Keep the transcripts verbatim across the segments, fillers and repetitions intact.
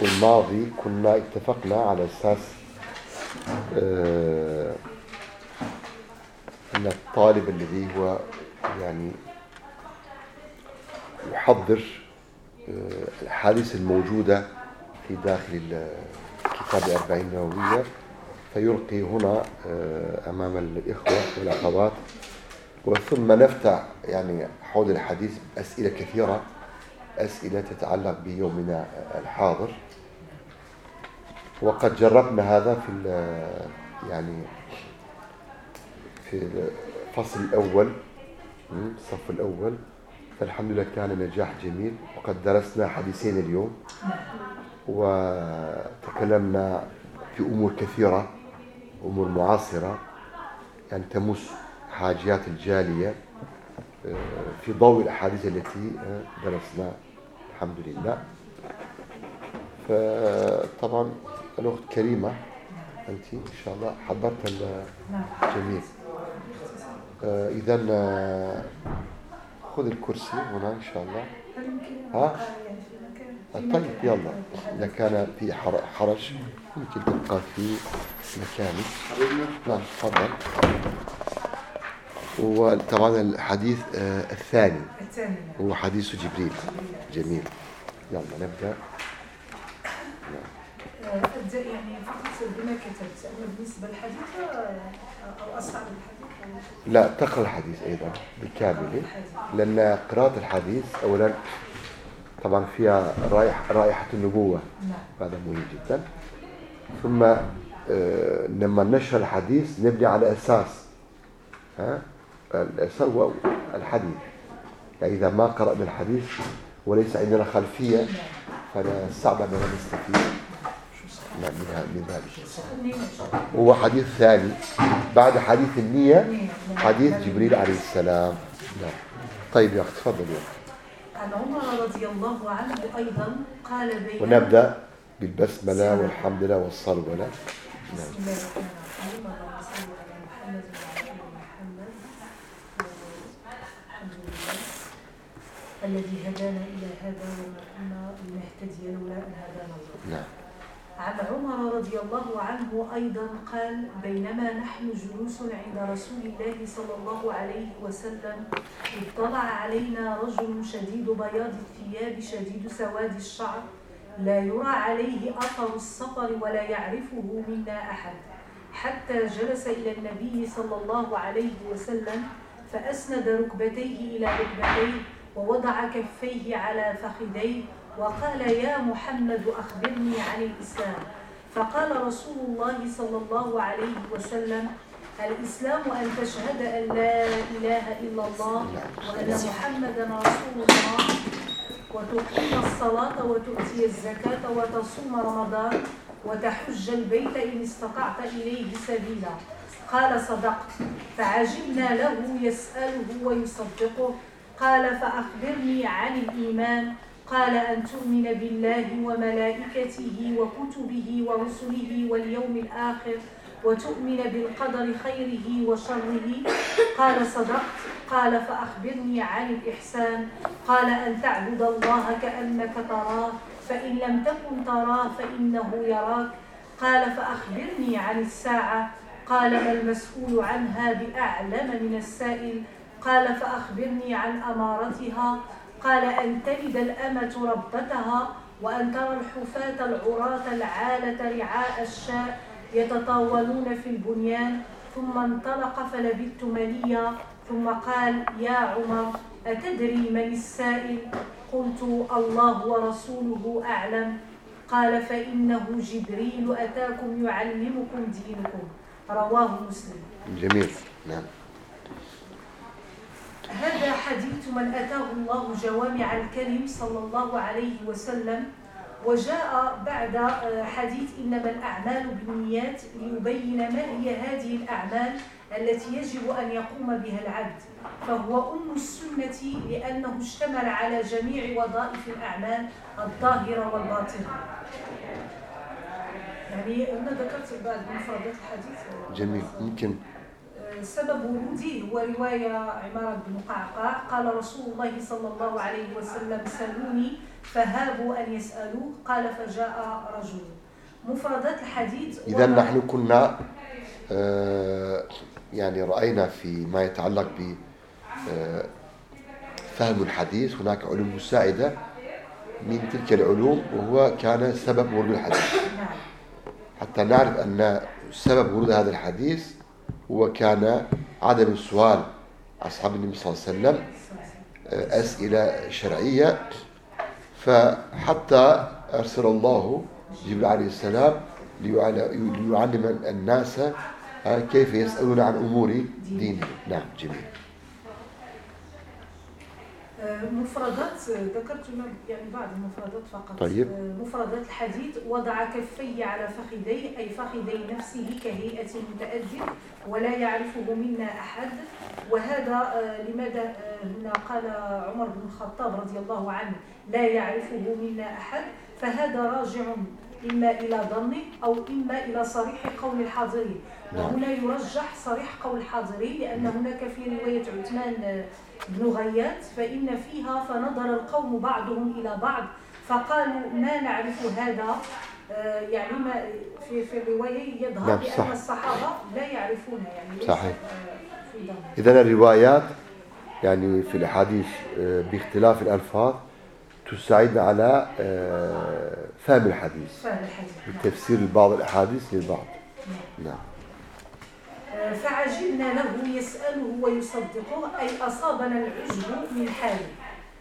الماضي كنا اتفقنا على أساس آه أن الطالب الذي هو يعني يحضر آه الأحاديث الموجودة في داخل كتاب الأربعين النووية فيلقي هنا آه أمام الإخوة والأخوات، وثم نفتح يعني حول الحديث أسئلة كثيرة، أسئلة تتعلق بيومنا الحاضر. وقد جربنا هذا في يعني في الفصل الأول، الصف الأول، فالحمد لله كان نجاح جميل. وقد درسنا حديثين اليوم وتكلمنا في أمور كثيرة، أمور معاصرة يعني تمس حاجات الجالية في ضوء الأحاديث التي درسنا الحمد لله. فطبعا الأخت كريمة أنت إن شاء الله حضرت الجميع. إذن خذ الكرسي هنا إن شاء الله. ها؟ طيب يلا، إذا كان في حرج ممكن تبقى في مكانك. نعم تفضل. وطبعا الحديث الثاني هو حديث جبريل. جميل، يلا نبدأ. أبدأ يعني فقط بما كتبت. أما بالنسبة للحديث أو أصعب الحديث؟ لا، تقرأ الحديث أيضا بالكامل، لأن قراءة الحديث أولا طبعا فيها رائحة رائحة النبوة، هذا مهم جدا. ثم آه لما نشر الحديث نبني على أساس، ها الأساس هو الحديث. يعني إذا ما قرأنا الحديث وليس عندنا خلفية فلا صعب أن نستفيد من ذلك. هو حديث ثاني بعد حديث النية، حديث جبريل عليه السلام. نعم. طيب يا أخي تفضل يا أخي. عن عمر رضي الله عنه أيضا قال بين ونبدأ بالبسملة والحمد لله والصلاة والسلام. بسم الله الرحمن الرحيم. اللهم صل على محمد وعلى آل محمد. الحمد لله الذي هدانا إلى هذا وما كنا لنهتدي لولا أن هدانا الله. نعم. عن عمر رضي الله عنه أيضا قال بينما نحن جلوس عند رسول الله صلى الله عليه وسلم اطلع علينا رجل شديد بياض الثياب شديد سواد الشعر لا يرى عليه أثر السفر ولا يعرفه منا أحد، حتى جلس إلى النبي صلى الله عليه وسلم فأسند ركبتيه إلى ركبتيه ووضع كفيه على فخذيه وقال يا محمد أخبرني عن الإسلام. فقال رسول الله صلى الله عليه وسلم الإسلام أن تشهد أن لا إله إلا الله وأن محمدا رسول الله وتقيم الصلاة وتؤتي الزكاة وتصوم رمضان وتحج البيت إن استطعت إليه سبيلا. قال صدقت. فعجبنا له يسأله ويصدقه. قال فأخبرني عن الإيمان. قال أن تؤمن بالله وملائكته وكتبه ورسله واليوم الآخر وتؤمن بالقدر خيره وشره. قال صدقت. قال فأخبرني عن الإحسان. قال أن تعبد الله كأنك تراه فإن لم تكن تراه فإنه يراك. قال فأخبرني عن الساعة. قال ما المسؤول عنها بأعلم من السائل. قال فأخبرني عن أمارتها. قال أن تلد الأمة ربتها وأن ترى الحفاة العراة العالة رعاء الشاء يتطاولون في البنيان. ثم انطلق فلبثت مليا ثم قال يا عمر أتدري من السائل؟ قلت الله ورسوله أعلم. قال فإنه جبريل أتاكم يعلمكم دينكم. رواه مسلم. جميل. نعم. هذا حديث من أتاه الله جوامع الكلم صلى الله عليه وسلم. وجاء بعد حديث إنما الأعمال بالنيات ليبين ما هي هذه الأعمال التي يجب أن يقوم بها العبد، فهو أم السنة لأنه اشتمل على جميع وظائف الأعمال الظاهرة والباطنة. يعني أنا ذكرت بعض مفردات الحديث. جميل. ممكن سبب وروده هو رواية عمارة بن قعقاع قال رسول الله صلى الله عليه وسلم سلوني فهابوا أن يسألوه قال فجاء رجل. مفردات الحديث. إذا نحن كنا آه يعني رأينا فيما يتعلق ب آه فهم الحديث هناك علوم مساعدة من تلك العلوم، وهو كان سبب ورود الحديث. حتى نعرف أن سبب ورود هذا الحديث هو كان عدم السؤال أصحاب النبي صلى الله عليه وسلم أسئلة شرعية، فحتى أرسل الله جبريل عليه السلام ليعلم الناس كيف يسألون عن أمور دينهم. نعم جميل. مفردات ذكرت يعني بعض المفردات فقط. طيب. مفردات الحديث: وضع كفيه على فخذيه أي فخذي نفسه كهيئة متأدب ولا يعرفه منا أحد. وهذا لماذا هنا قال عمر بن الخطاب رضي الله عنه لا يعرفه منا أحد؟ فهذا راجع إما إلى ظنه أو إما إلى صريح قول الحاضرين. وهنا يرجح صريح قول الحاضرين، لأن هناك في رواية عثمان بن غياث فإن فيها فنظر القوم بعضهم إلى بعض فقالوا ما نعرف هذا. يعني ما في في الرواية يظهر بأن الصحابة لا يعرفون يعني. صحيح. إذن الروايات يعني في الحديث باختلاف الألفاظ تساعدنا على فهم الحديث وتفسير بعض الأحاديث للبعض. نعم. فعجبنا له يسأله ويصدقه أي أصابنا العجب من حاله.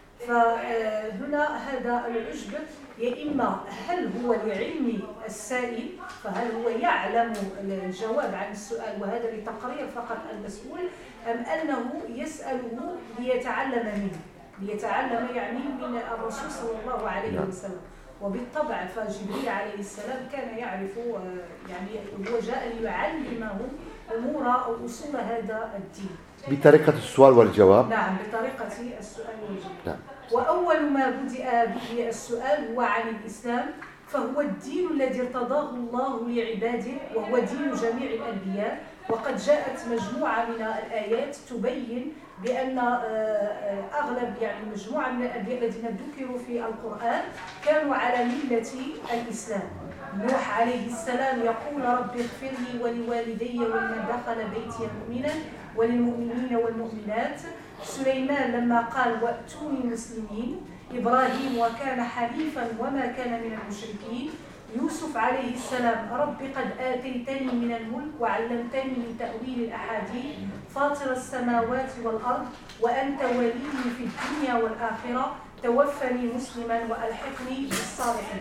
فهنا هذا العجب يا إما هل هو لعلم السائل، فهل هو يعلم الجواب عن السؤال وهذا لتقرير فقط المسؤول، أم أنه يسأله ليتعلم منه، ليتعلم يعني من الرسول صلى الله عليه وسلم. وبالطبع فجبريل عليه السلام كان يعرف يعني هو جاء ليعلمه أمور أو أصول هذا الدين بطريقة السؤال والجواب. نعم بطريقة السؤال والجواب. نعم. وأول ما بدأ به السؤال هو عن الإسلام، فهو الدين الذي ارتضاه الله لعباده وهو دين جميع الأنبياء. وقد جاءت مجموعة من الآيات تبين بأن أغلب يعني مجموعة من الأنبياء الذين ذكروا في القرآن كانوا على ملة الإسلام. نوح عليه السلام يقول رب اغفر لي ولوالدي ولمن دخل بيتي مؤمنا وللمؤمنين والمؤمنات. سليمان لما قال وأتوني مسلمين. إبراهيم وكان حنيفا وما كان من المشركين. يوسف عليه السلام رب قد آتيتني من الملك وعلمتني من تأويل الأحاديث فاطر السماوات والأرض وأنت ولي في الدنيا والآخرة توفني مسلما وألحقني بالصالحين.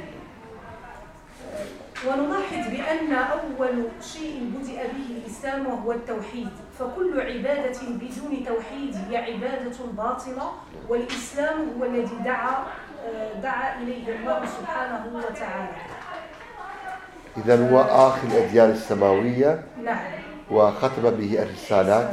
ونلاحظ بأن أول شيء بدأ به الإسلام وهو التوحيد، فكل عبادة بدون توحيد هي عبادة باطلة، والإسلام هو الذي دعا دعا إليه الله سبحانه وتعالى. إذن هو آخر الأديان السماوية. نعم. وختم به الرسالات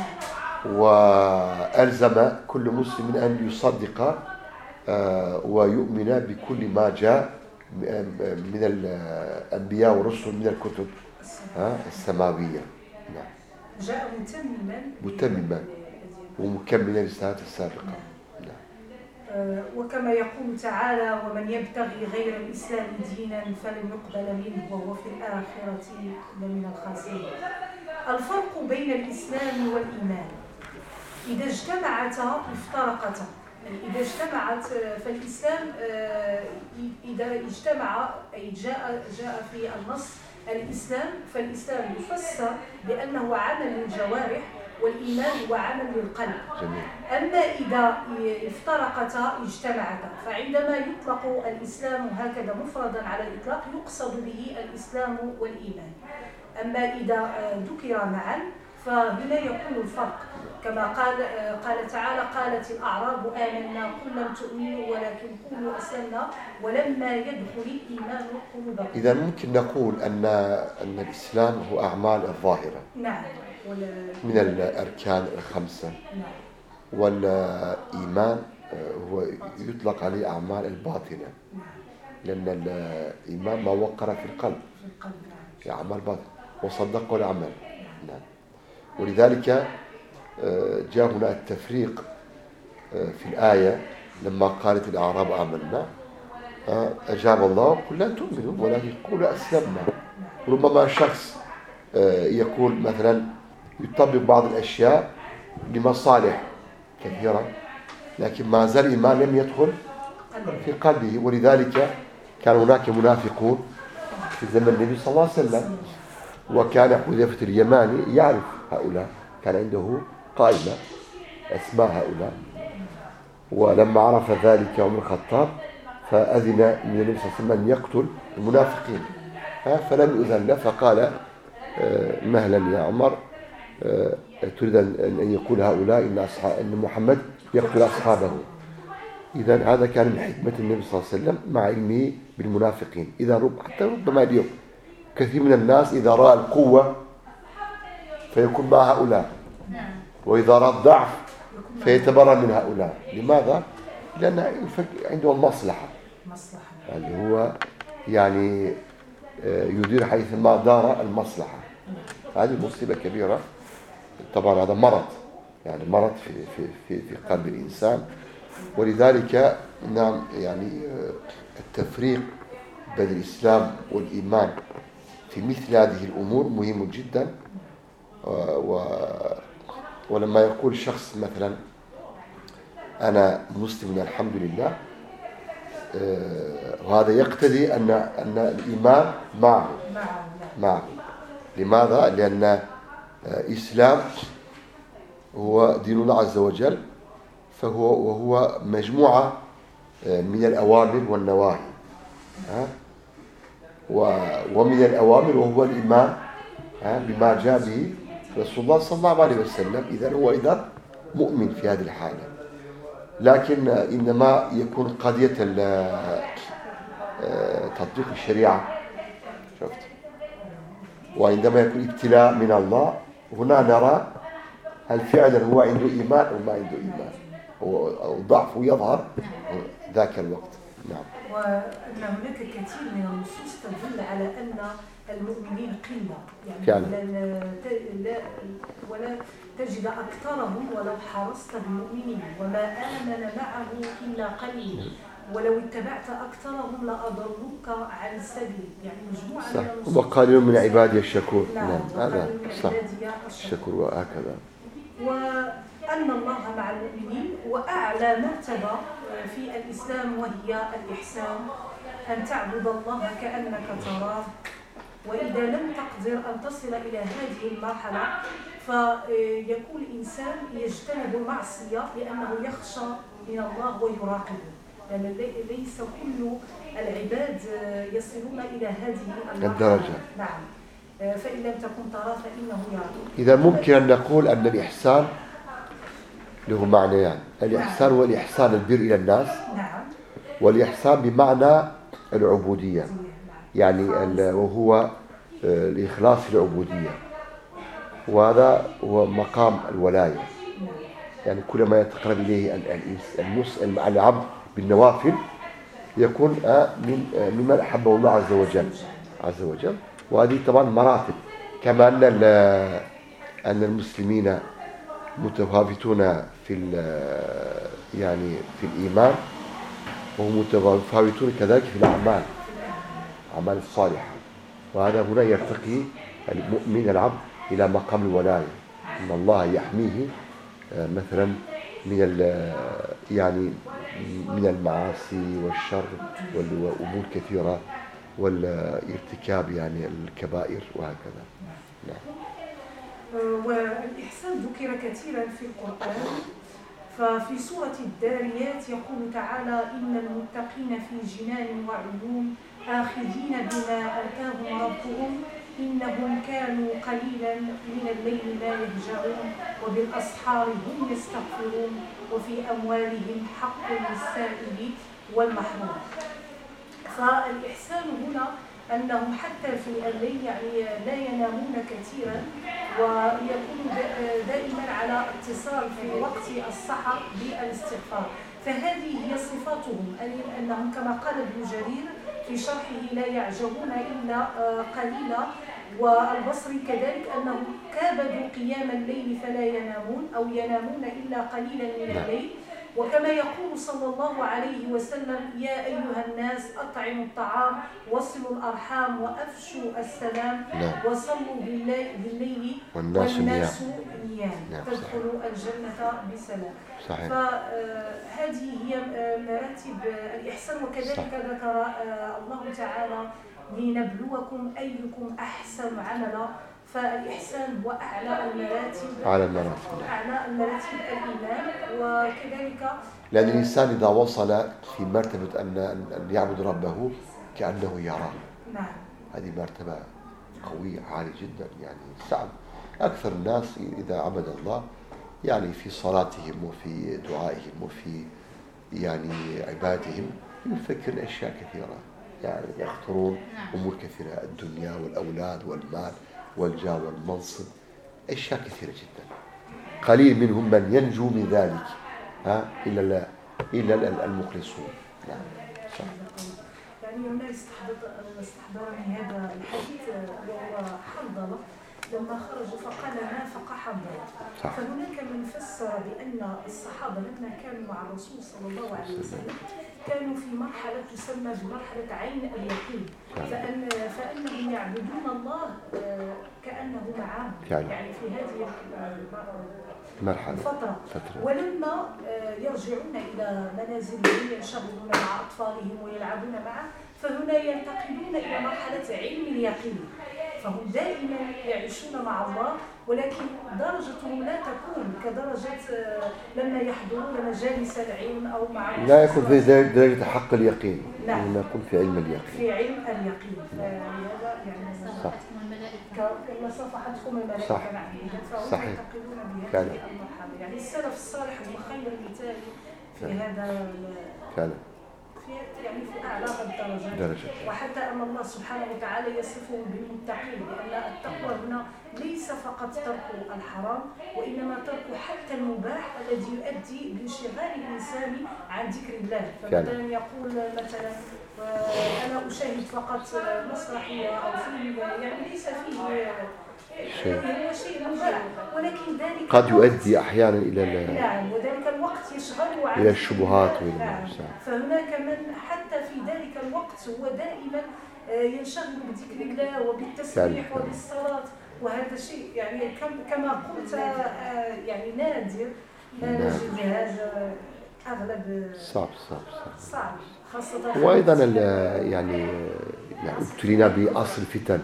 وألزم كل مسلم أن يصدق ويؤمن بكل ما جاء من الأنبياء والرسل من الكتب السماوية. نعم. جاء متمما متمما ومكملا للرسالات السابقة. نعم. وكما يقول تعالى ومن يبتغي غير الإسلام دينا فلن يقبل منه وهو في الآخرة لمن الخاسرين. الفرق بين الإسلام والإيمان: إذا اجتمعتا افترقتا. إذا اجتمعت فالإسلام إذا اجتمع أي جاء جاء في النص الإسلام، فالإسلام يفسر بأنه عمل للجوارح والإيمان هو عمل للقلب. أما إذا افترقتا اجتمعتا، فعندما يطلق الإسلام هكذا مفردا على الإطلاق يقصد به الإسلام والإيمان. أما إذا ذكر معا فهنا يكون الفرق، كما قال قال تعالى قالت الأعراب آمنا قل لم تؤمنوا ولكن قولوا أسلمنا ولما يدخل الإيمان قلوبكم. إذا ممكن نقول أن أن الإسلام هو أعمال الظاهرة. نعم. من الأركان الخمسة. نعم. والإيمان هو يطلق عليه أعمال الباطنة. نعم. لأن الإيمان ما وقر في القلب. في القلب. نعم. أعمال باطنة وصدق العمل. نعم. ولذلك جاء هنا التفريق في الآية لما قالت الأعراب آمنا أجاب الله قل لا تؤمنوا ولكن قولوا أسلمنا. ربما شخص يقول مثلا يطبق بعض الأشياء لمصالح كثيرة، لكن ما زال الإيمان لم يدخل في قلبه. ولذلك كان هناك منافقون في زمن النبي صلى الله عليه وسلم، وكان حذيفة اليماني يعرف هؤلاء، كان عنده قائمة أسماء هؤلاء. ولما عرف ذلك عمر الخطاب فأذن من النبي صلى الله عليه وسلم أن يقتل المنافقين، فلم يؤذن له، فقال مهلا يا عمر، تريد أن يقول هؤلاء إن, أصحاب إن محمد يقتل أصحابه. إذن هذا كان من حكمة النبي صلى الله عليه وسلم مع علمه بالمنافقين. إذا رب حتى ربما اليوم كثير من الناس إذا رأى القوة فيكون مع هؤلاء، وإذا رأى الضعف فيتبرأ من هؤلاء. لماذا؟ لأن عنده المصلحة اللي هو يعني يدير حيثما دار المصلحة. هذه مصيبة كبيرة طبعا، هذا مرض، يعني مرض في في في في قلب الإنسان. ولذلك نعم يعني التفريق بين الإسلام والإيمان في مثل هذه الأمور مهم جدا. و ولما يقول شخص مثلا أنا مسلم الحمد لله، وهذا يقتضي أن أن الإيمان معه معه. لماذا؟ لأن الإسلام هو دين الله عز وجل، فهو وهو مجموعة من الأوامر والنواهي، ومن الأوامر وهو الإيمان بما جاء به رسول الله صلى الله عليه وسلم. إذن هو إذن مؤمن في هذه الحالة. لكن إنما يكون قضية تطبيق الشريعة، شفت، وعندما يكون ابتلاء من الله هنا نرى هل فعلا هو عنده إيمان أو ما عنده إيمان، أو ضعفه يظهر ذاك الوقت. نعم. وأن هناك كثير من النصوص تدل على أن المؤمنين قلة، يعني فعلا. لا ولا تجد أكثرهم ولو حرصت بالمؤمنين، وما آمن معه إلا قليل، ولو اتبعت أكثرهم لأضلوك عن السبيل. يعني مجموعة من النصوص. وقليل من عبادي الشكور. نعم، هذا صح، الشكور وهكذا. وأن الله مع المؤمنين. وأعلى مرتبة في الإسلام وهي الإحسان، أن تعبد الله كأنك تراه، وإذا لم تقدر أن تصل إلى هذه المرحلة فيكون الإنسان يجتنب المعصية لأنه يخشى من الله ويراقبه، لأن ليس كل العباد يصلون إلى هذه الدرجة. نعم. فإن لم تكن ترى فإنه يراقب. إذا ممكن أن نقول أن الإحسان له معنيان، يعني. الإحسان هو الإحسان البر إلى الناس. نعم. والإحسان بمعنى العبودية، يعني وهو الإخلاص في العبودية، وهذا هو مقام الولاية. يعني كلما يتقرب إليه المسلم مع العبد بالنوافل يكون من ممن أحبه الله عز وجل عز وجل. وهذه طبعا مراتب، كما أن أن المسلمين متفاوتون في يعني في الإيمان، وهم متفاوتون كذلك في الأعمال أعمال الصالحة. وهذا هنا يرتقي المؤمن العبد إلى مقام الولاية، أن الله يحميه مثلا من يعني من المعاصي والشر والأمور كثيرة والارتكاب يعني الكبائر وهكذا. نعم. والإحسان ذكر كثيرا في القرآن، ففي سورة الذاريات يقول تعالى: إن المتقين في جنان وعيون آخذين بما آتاهم ربهم إنهم كانوا قليلا من الليل ما يهجعون وبالأسحار هم يستغفرون وفي أموالهم حق للسائل والمحروم. فالإحسان هنا أنهم حتى في الليل يعني لا ينامون كثيرا، ويكونوا دائما على اتصال في وقت السحر بالاستغفار. فهذه هي صفاتهم، أنهم كما قال ابن جرير في شرحه لا يعجبون إلا قليلا، والبصري كذلك أنهم كابدوا قيام الليل فلا ينامون أو ينامون إلا قليلا من الليل. وكما يقول صلى الله عليه وسلم: يا أيها الناس أطعموا الطعام وصلوا الأرحام وأفشوا السلام وصلوا بالليل والناس نيام تدخلوا الجنة بسلام. صحيح. فهذه هي مراتب الإحسان. وكذلك ذكر الله تعالى: لنبلوكم أيكم أحسن عملا. فالإحسان هو أعلى المراتب أعلى المراتب أعلى المراتب الإيمان. وكذلك لأن الإنسان إذا وصل في مرتبة أن أن يعبد ربه كأنه يراه. نعم. هذه مرتبة قوية عالية جدا، يعني صعب. أكثر الناس إذا عبد الله يعني في صلاتهم وفي دعائهم وفي يعني عبادهم يفكر أشياء كثيرة، يعني يخطرون أمور كثيرة، الدنيا والأولاد والمال والجاه والمنصب، أشياء كثيرة جدا. قليل منهم من ينجو من ذلك ها إلا إلا المخلصون. نعم صح. يعني هنا استحضرني هذا الحديث وهو حنظلة لما خرجوا فقال: نافق حنظلة. فهناك من فسر بأن الصحابة لما كانوا مع الرسول صلى الله عليه وسلم كانوا في مرحلة تسمى بمرحلة عين اليقين، فأن فإنهم يعبدون الله كأنه معهم يعني في هذه مرحلة فترة. ولما يرجعون إلى منازلهم ينشغلون مع أطفالهم ويلعبون معه، فهنا ينتقلون إلى مرحلة علم اليقين، فهم دائما يعيشون مع الله، ولكن درجتهم لا تكون كدرجة لما يحضرون مجالس العلم أو مع لا يكون في درجة حق اليقين. نعم. لما يكون في علم اليقين. في علم اليقين. هذا يعني صح. كما صفحتهم الملائكة. صح. فهم ينتقلون بهذه المرحلة. يعني السلف الصالح هو خير مثال في هذا. فعلا. في يعني في أعلى الدرجات. درجة. وحتى أن الله سبحانه وتعالى يصفهم بالمتقين، لأن التقوى هنا ليس فقط ترك الحرام، وإنما ترك حتى المباح الذي يؤدي لانشغال الإنسان عن ذكر الله. فمثلا يقول مثلا أنا أشاهد فقط مسرحية أو فيلم يعني ليس فيه شيء هو شيء مباح، ولكن ذلك قد يؤدي أحيانا إلى نعم وذلك الوقت يشغله عن إلى الشبهات وإلى نعم. فهناك من حتى في ذلك الوقت هو دائما ينشغل بذكر الله وبالتسبيح وبالصلاة، وهذا شيء يعني كما قلت يعني نادر لا نجد هذا أغلب صعب صعب صعب, صعب. خاصة وأيضا يعني يعني ابتلينا بأصل الفتن،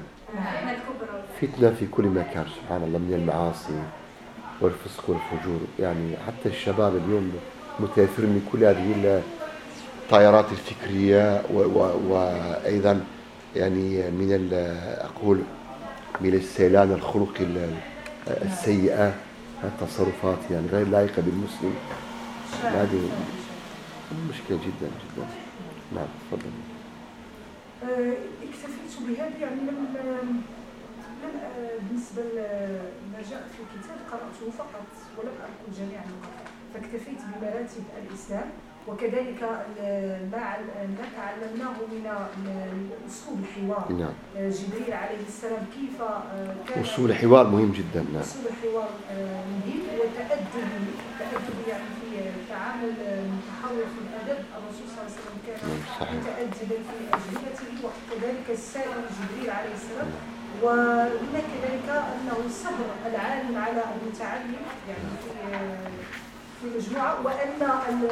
فتنة في كل مكان سبحان الله، من المعاصي والفسق والفجور. يعني حتى الشباب اليوم متأثر من كل هذه التيارات الفكرية وأيضا يعني من أقول من السيلان الخلق السيئة، التصرفات يعني غير لائقة بالمسلم. هذه مشكلة جدا جدا. نعم تفضل. اكتفيت بهذا يعني لم لم بالنسبة لما جاء في الكتاب قرأته فقط ولم أقل جميع النقاط، فاكتفيت بمراتب الإسلام وكذلك ما تعلمناه من أسلوب الحوار. نعم. جبريل عليه السلام كيف كان أسلوب الحوار مهم جدا. نعم. أسلوب الحوار مهم وتأدب تأدب يعني في تعامل متحور في الأدب. الرسول صلى الله عليه وسلم كان متأدبا في أجوبته وكذلك السائل جبريل عليه السلام. وهناك كذلك أنه الصبر العالم على المتعلم يعني في في مجموعة، وأن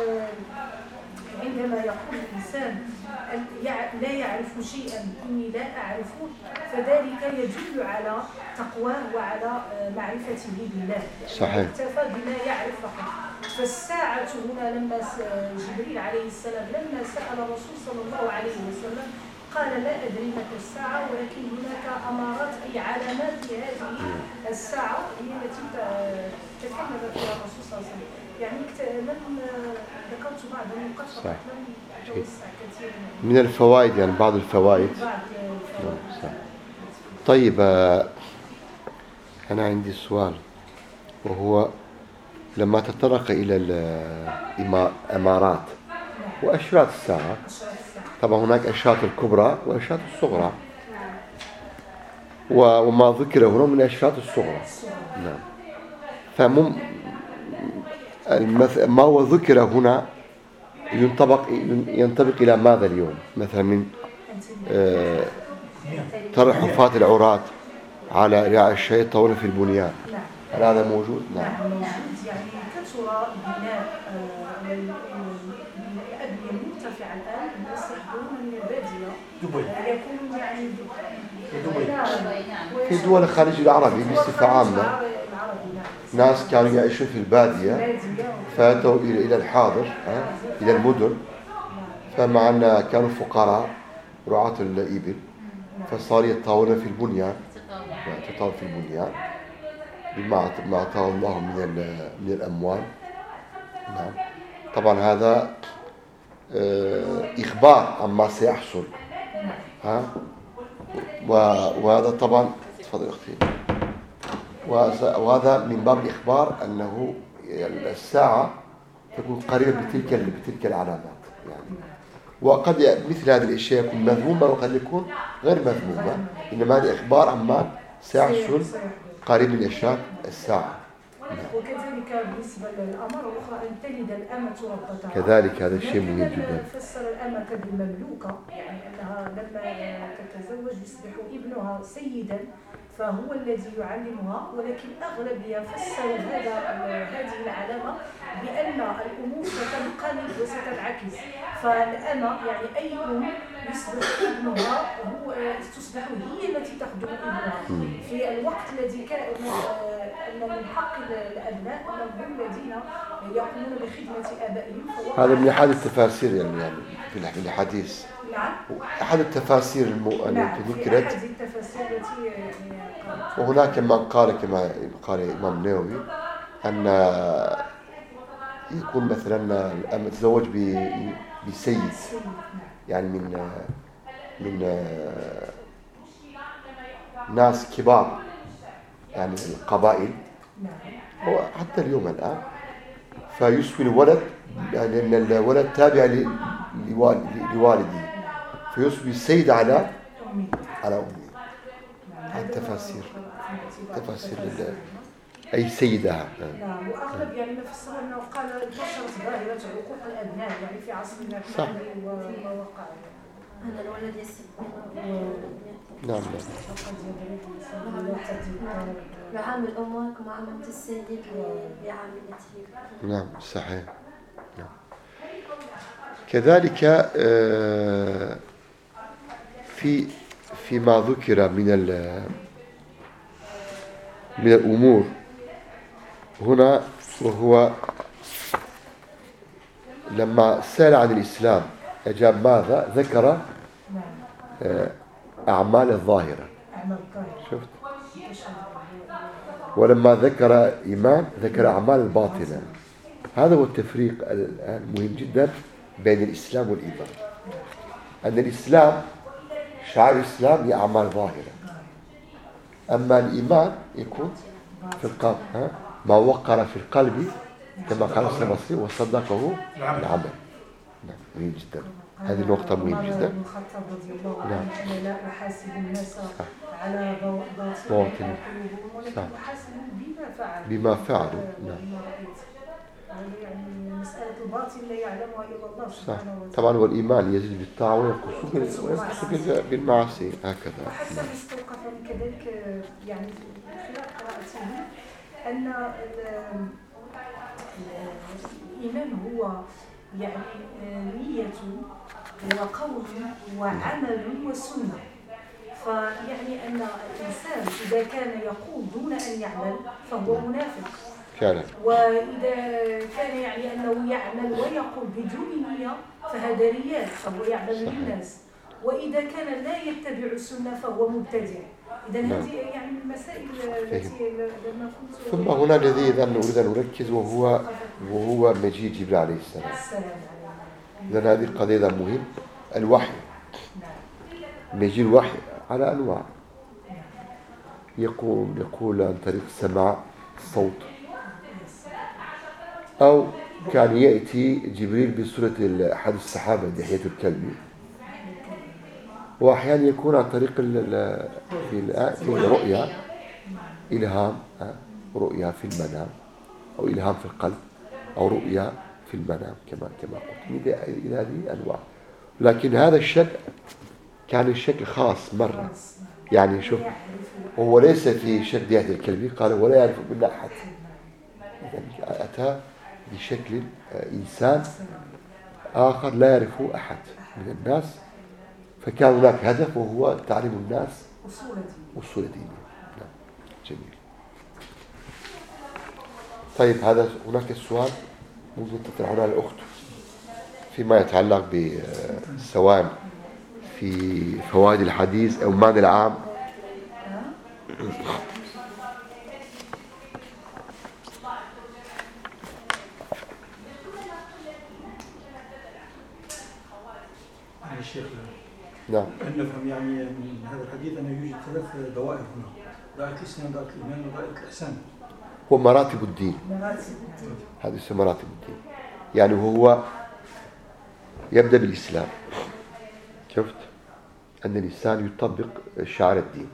عندما يقول الإنسان لا يعرف شيئا إني لا أعرفه فذلك يدل على تقواه وعلى معرفته بالله. صحيح. اكتفى بما يعرف فقط. فالساعة هنا لما جبريل عليه السلام لما سأل الرسول صلى الله عليه وسلم قال لا أدري متى الساعة، ولكن هناك أمارات أي علامات لهذه الساعة هي التي تكلم فيها الرسول صلى الله عليه وسلم. يعني لم ذكرت بعض النقاط فقط لم أتوسع كثيرا من الفوائد، يعني بعض الفوائد. بعض الفوائد. طيب أنا عندي سؤال، وهو لما تطرق إلى الإمارات وأشراط الساعة، طبعا هناك أشراط الكبرى وأشراط الصغرى، وما ذكر هنا من أشراط الصغرى. نعم. فمم ما هو ذكر هنا ينطبق ينطبق إلى ماذا اليوم؟ مثلا من آه ترى حفاة العراة على رعاء الشيء طول في البنيان. هل هذا موجود؟ نعم موجود. يعني كثر بناء الأبنية المرتفعة الآن. الناس يحضرون من البادية يكون يعني في دول الخليج العربي بصفة عامة ناس كانوا يعيشون في البادية فاتوا إلى الحاضر إلى المدن، فمع أن كانوا فقراء رعاة الإبل فصار يتطاولون في البنيان يتطاول في البنيان بما ما أعطاه الله من من الأموال. نعم طبعا هذا إخبار عما سيحصل. ها وهذا طبعا تفضل أختي، وهذا من باب الإخبار أنه الساعة تكون قريبة بتلك بتلك العلامات يعني. وقد مثل هذه الأشياء يكون مذمومة وقد يكون غير مذمومة، إنما هذا إخبار عما سيحصل قريب من إشراق الساعة. وكذلك بالنسبة للأمر الأخرى أن تلد الأمة ربتها، كذلك هذا الشيء مهم جدا. فسر الأمة بالمملوكة، يعني أنها لما تتزوج يصبح ابنها سيدا فهو الذي يعلمها، ولكن أغلب يفسر هذا هذه العلامة بأن الأمور ستنقلب وستنعكس، فالأمة يعني أي أم يصبح ابنها هو تصبح هي التي تخدم ابنها في الوقت الذي كان أن من حق الأبناء هم الذين يقومون بخدمة آبائهم. هذا من أحد التفاسير يعني, يعني في الحديث. نعم. أحد التفاسير التي ذكرت. أحد التفاسير التي يعني وهناك من قال كما قال الإمام النووي أن يكون مثلا الأم تتزوج بسيد يعني من من ناس كبار يعني القبائل حتى اليوم الآن، فيسوي الولد لأن يعني الولد تابع لوالده فيسوي السيد على على أمه. التفاسير تفاسير لله أي سيدها. نعم. وأغلب يعني ما فسروا أنه قال انتشرت ظاهرة عقوق الأبناء يعني في عصرنا الحالي وما وقع. أنا الولد يسب. نعم. يعامل أمك معاملة السيد بعاملته. نعم صحيح. نعم. كذلك في فيما ذكر من من الأمور هنا، وهو لما سأل عن الإسلام أجاب ماذا؟ ذكر أعمال الظاهرة. شفت؟ ولما ذكر إيمان ذكر أعمال الباطنة. هذا هو التفريق المهم جدا بين الإسلام والإيمان، أن الإسلام شعائر الإسلام هي أعمال ظاهرة، أما الإيمان يكون في القلب، ها؟ ما وقر في القلب كما قال البصري وصدقه العمل. نعم مهم جدا، هذه نقطة مهمة جدا. ابن الخطاب رضي الله عنه أنا لا أحاسب الناس على باطنهم ولكن أحاسبهم بما فعلوا بما فعلوا. نعم. يعني مسألة الباطن لا يعلمها إلا الله سبحانه وتعالى. طبعا والإيمان يزيد بالطاعة وينقص وينقص بالمعاصي هكذا. وحتى استوقف كذلك يعني خلال قراءته أن الإيمان هو يعني نية وقول وعمل وسنة، فيعني أن الإنسان إذا كان يقول دون أن يعمل فهو منافق فعلا، وإذا كان يعني أنه يعمل ويقول بدون نية فهذا رياء فهو يعمل للناس، وإذا كان لا يتبع السنة فهو مبتدع. إذا هذه يعني المسائل التي لما كنت ثم هنا الذي إذا نريد أن نركز وهو وهو مجيء جبريل عليه السلام. إذن هذه القضية مهم. الوحي مجيء الوحي على أنواع، يقول يقول عن طريق السماع الصوت، أو كان يأتي جبريل بصورة أحد الصحابة دحية الكلبي، وأحيانا يكون عن طريق في الرؤيا إلهام، رؤيا في المنام أو إلهام في القلب أو رؤيا في المنام كما كما قلت. إلى هذه أنواع، لكن هذا الشك كان الشك خاص مرة. يعني شوف، هو ليس في شك ديات الكلبي، قال ولا يعرف منا أحد، يعني أتى بشكل إنسان آخر لا يعرفه أحد من الناس، فكان هناك هدف وهو تعليم الناس أصول دينه. نعم. جميل. طيب هذا هناك السؤال ممكن تطرحونه على الأخت فيما يتعلق بالسواء في فوائد الحديث أو المعنى العام. يعني الشيخ نعم. أن نفهم يعني من هذا الحديث أنه يوجد ثلاث دوائر هنا: دائرة الإسلام، دائرة الإيمان، ودائرة الإحسان. هو مراتب الدين. هذه اسمها مراتب الدين. يعني هو يبدأ بالإسلام، شفت أن الإنسان يطبق شعائر الدين،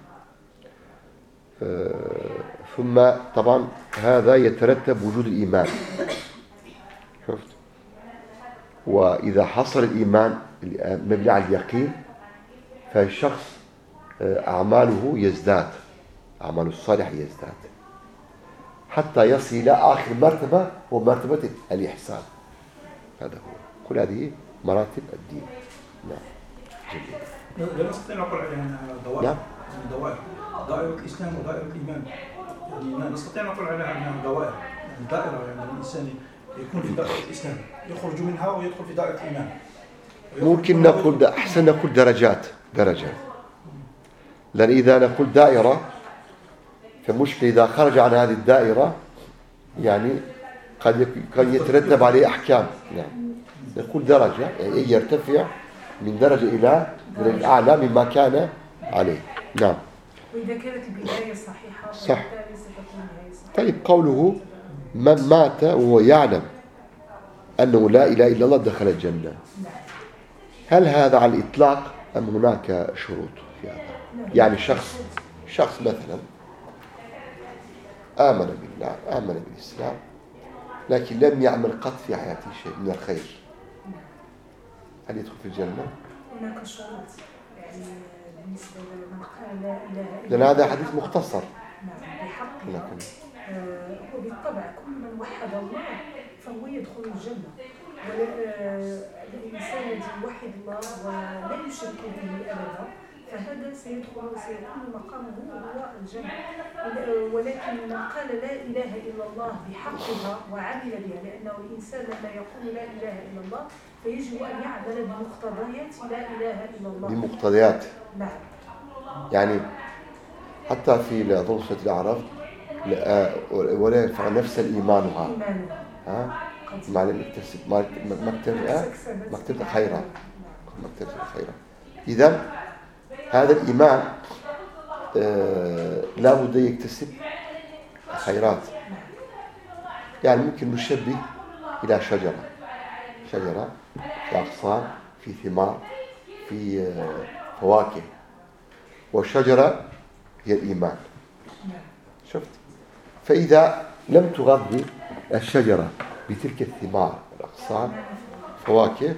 ثم طبعا هذا يترتب وجود الإيمان، شفت. وإذا حصل الإيمان مبني على اليقين فالشخص أعماله يزداد، أعماله الصالحة يزداد حتى يصل إلى آخر مرتبة ومرتبة الإحسان. هذا هو. كل هذه مراتب الدين. نعم. جميل. لا نستطيع نقول عليها دوائر. نعم. دوائر. دائرة الإسلام ودائرة الإيمان. يعني نستطيع نقول عليها أنها دوائر. يعني دائرة، يعني الإنسان يكون في دائرة الإسلام يخرج منها ويدخل في دائرة الإيمان. ممكن نقول أحسن نقول درجات درجات لأن إذا نقول دائرة فمشكلة إذا خرج عن هذه الدائرة يعني قد قد يترتب عليه أحكام. يعني نقول درجة، يعني يرتفع من درجة إلى درجة أعلى مما كان عليه. نعم. وإذا كانت البداية صحيحة صح. ستكون النهاية صحيحة. طيب قوله من مات وهو يعلم أنه لا إله إلا الله دخل الجنة، هل هذا على الإطلاق أم هناك شروط في هذا؟ يعني شخص شخص مثلا آمن بالله، آمن بالإسلام، لكن لم يعمل قط في حياته شيء من الخير، هل يدخل في الجنة؟ هناك شروط، يعني بالنسبة لمن قال لا إله إلا الله، لأن هذا حديث مختصر. نعم بحق. لكن آه وبالطبع كل من وحد الله فهو يدخل الجنة، والإنسان الذي يوحد الله ولا يشرك به أبدا فهذا سيدخل سيكون مقامه هو الجنة. ولكن من قال لا إله إلا الله بحقها وعمل بها، لأنه الإنسان لما يقول لا إله إلا الله فيجب أن يعمل بمقتضيات لا إله إلا الله. بمقتضيات. نعم. يعني حتى في ضرورة الأعراف ولا ينفع نفس الإيمانها. ها؟ ما لم يكتسب ما مكتسب مكتسب خيرا مكتسب خيرا. إذا هذا الإيمان آه لا بد يكتسب خيرات. يعني ممكن نشبه إلى شجرة شجرة في أغصان، في ثمار، في آه فواكه، والشجرة هي الإيمان. شفت؟ فإذا لم تغذي الشجرة بتلك الثمار والأغصان فواكه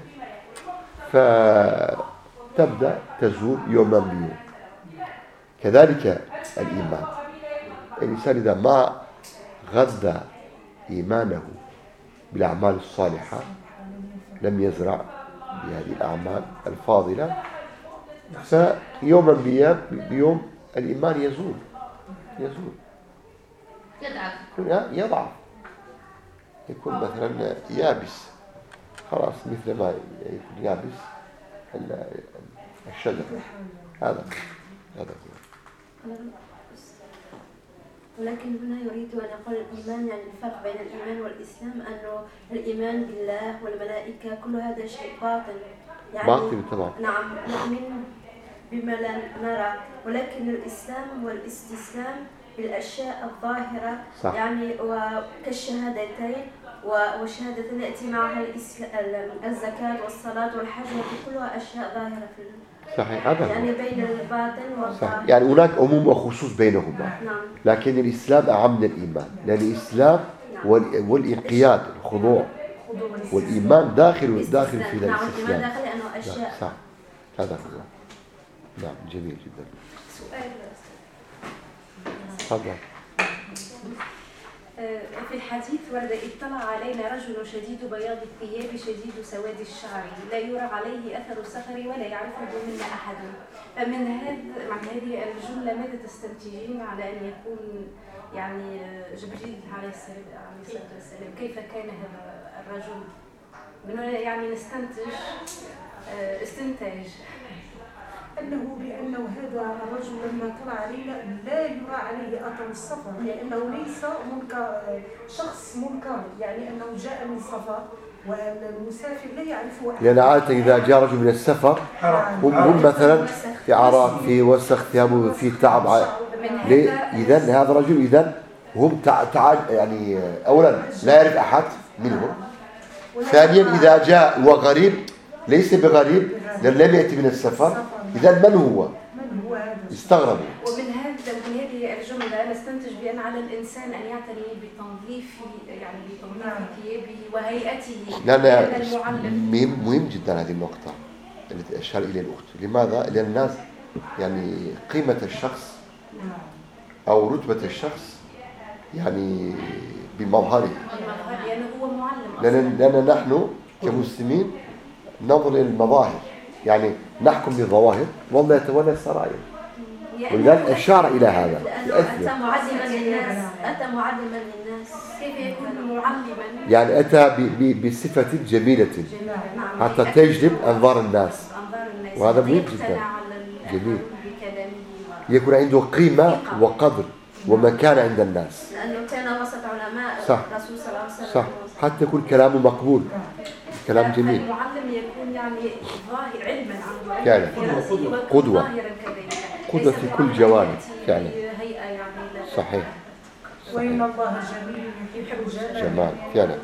فتبدأ تزول يوما بيوم. كذلك الإيمان، الإنسان إذا ما غذى إيمانه بالأعمال الصالحة لم يزرع بهذه الأعمال الفاضلة فيوما بيوم الإيمان يزول يزول يضعف يضعف يكون مثلا يابس خلاص، مثل ما يكون يابس الشجر. هذا هذا هو. ولكن هنا يريد أن يقول الإيمان، يعني الفرق بين الإيمان والإسلام أنه الإيمان بالله والملائكة كل هذا شيء باطن، يعني باطن طبعا. نعم نؤمن بما لا نرى، ولكن الإسلام والاستسلام بالأشياء الظاهرة. صح. يعني وكالشهادتين وشهادة يأتي معها الزكاة والصلاة والحج، كلها أشياء ظاهرة في صحيح. هذا يعني بين الباطن والظاهر. يعني هناك عموم وخصوص بينهما. نعم. لكن الإسلام أعم من الإيمان، لأن الإسلام والانقياد الخضوع والإيمان داخل داخل في ذلك نعم الاستسلام. الإيمان داخل لأنه أشياء. صح هذا هو. نعم جميل جدا. سؤال تفضل. في الحديث ورد اطلع علينا رجل شديد بياض الثياب شديد سواد الشعر لا يرى عليه أثر السفر ولا يعرفه منا أحد. فمن هذا مع هذه الجملة ماذا تستنتجين على أن يكون يعني جبريل عليه الصلاة والسلام؟ كيف كان هذا الرجل؟ من هنا يعني نستنتج استنتاج أنه بأنه هذا الرجل لما طلع علينا لا يرى عليه أثر السفر، لأنه ليس منكر شخص منكر، يعني أنه جاء من سفر والمسافر لا يعرفه أحد. لأن عادة إذا جاء رجل من السفر هم, هم مثلا في عراق في وسخ ثيابه في تعب ليه؟ إذن هذا الرجل إذن هم تع... تع... يعني أولا لا يعرف أحد منهم، ثانيا إذا جاء وغريب ليس بغريب لأن لم يأتي من السفر، إذن من هو؟ من هو هذا؟ استغربوا. ومن هذا من هذه الجملة نستنتج بأن على الإنسان أن يعتني بتنظيف يعني بتنظيف ثيابه وهيئته. لا لا مهم مهم جدا هذه النقطة التي أشار إليها الأخت. لماذا؟ لأن الناس يعني قيمة الشخص أو رتبة الشخص يعني بمظهره. لأنه هو معلم. لأن لأن نحن كمسلمين ننظر إلى المظاهر، يعني نحكم بالظواهر والله يتولى السرائر. ولذلك أشار إلى هذا. أتى معلما للناس. أتى معلما للناس. كيف يكون معلما؟ يعني أتى بصفة جميلة حتى تجلب أنظار الناس. وهذا مهم جدا. جميل. يكون عنده قيمة وقدر ومكانة عند الناس. لأنه كان وسط علماء الرسول صلى الله عليه وسلم. صح. حتى يكون كلامه مقبول. كلام جميل. المعلم يكون يعني ظاهر علما عنده. فعلا. قدوة. قدوة في كل جوانب. فعلا. صحيح. وإن الله جميل يحب جمال. فعلا.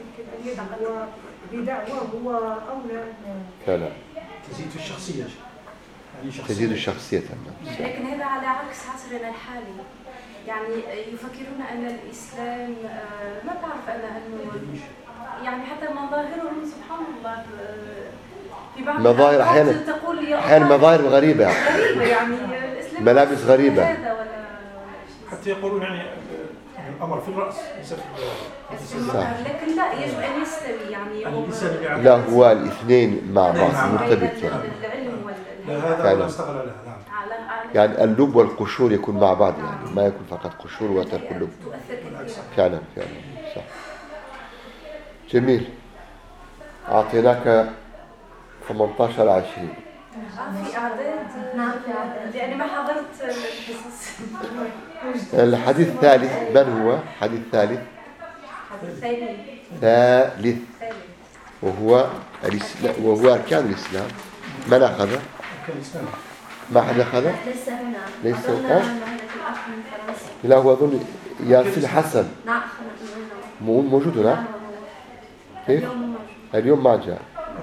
بدعوة هو أولى. فعلا. تزيد في الشخصية. تزيد الشخصية. لكن هذا على عكس عصرنا الحالي. يعني يفكرون أن الإسلام ما بعرف أنا أنه يعني حتى مظاهرهم سبحان الله في بعض مظاهر أحيانا أحيانا مظاهر غريبة غريبة يعني الإسلام ملابس غريبة حتى يقولون يعني الأمر في الرأس ليس في لكن لا يجب أن يستوي يعني لا هو الاثنين مع بعض مرتبط يعني هذا لا استغل لها نعم يعني اللب والقشور يكون مع بعض يعني ما يكون فقط قشور وترك اللب فعلا فعلا صح. جميل. أعطيناك ثمانية عشر على عشرين. في أعداد نعم في أعداد يعني ما حضرت الحصص. الحديث الثالث من هو؟ حديث ثالث ثالث ثالث وهو الإسلام وهو أركان الإسلام. من أخذه؟ ما حد أخذه؟ ليس هنا. ليس هنا. لا هو أظن ياسين حسن. نعم موجود هنا. كيف؟ اليوم ما جاء.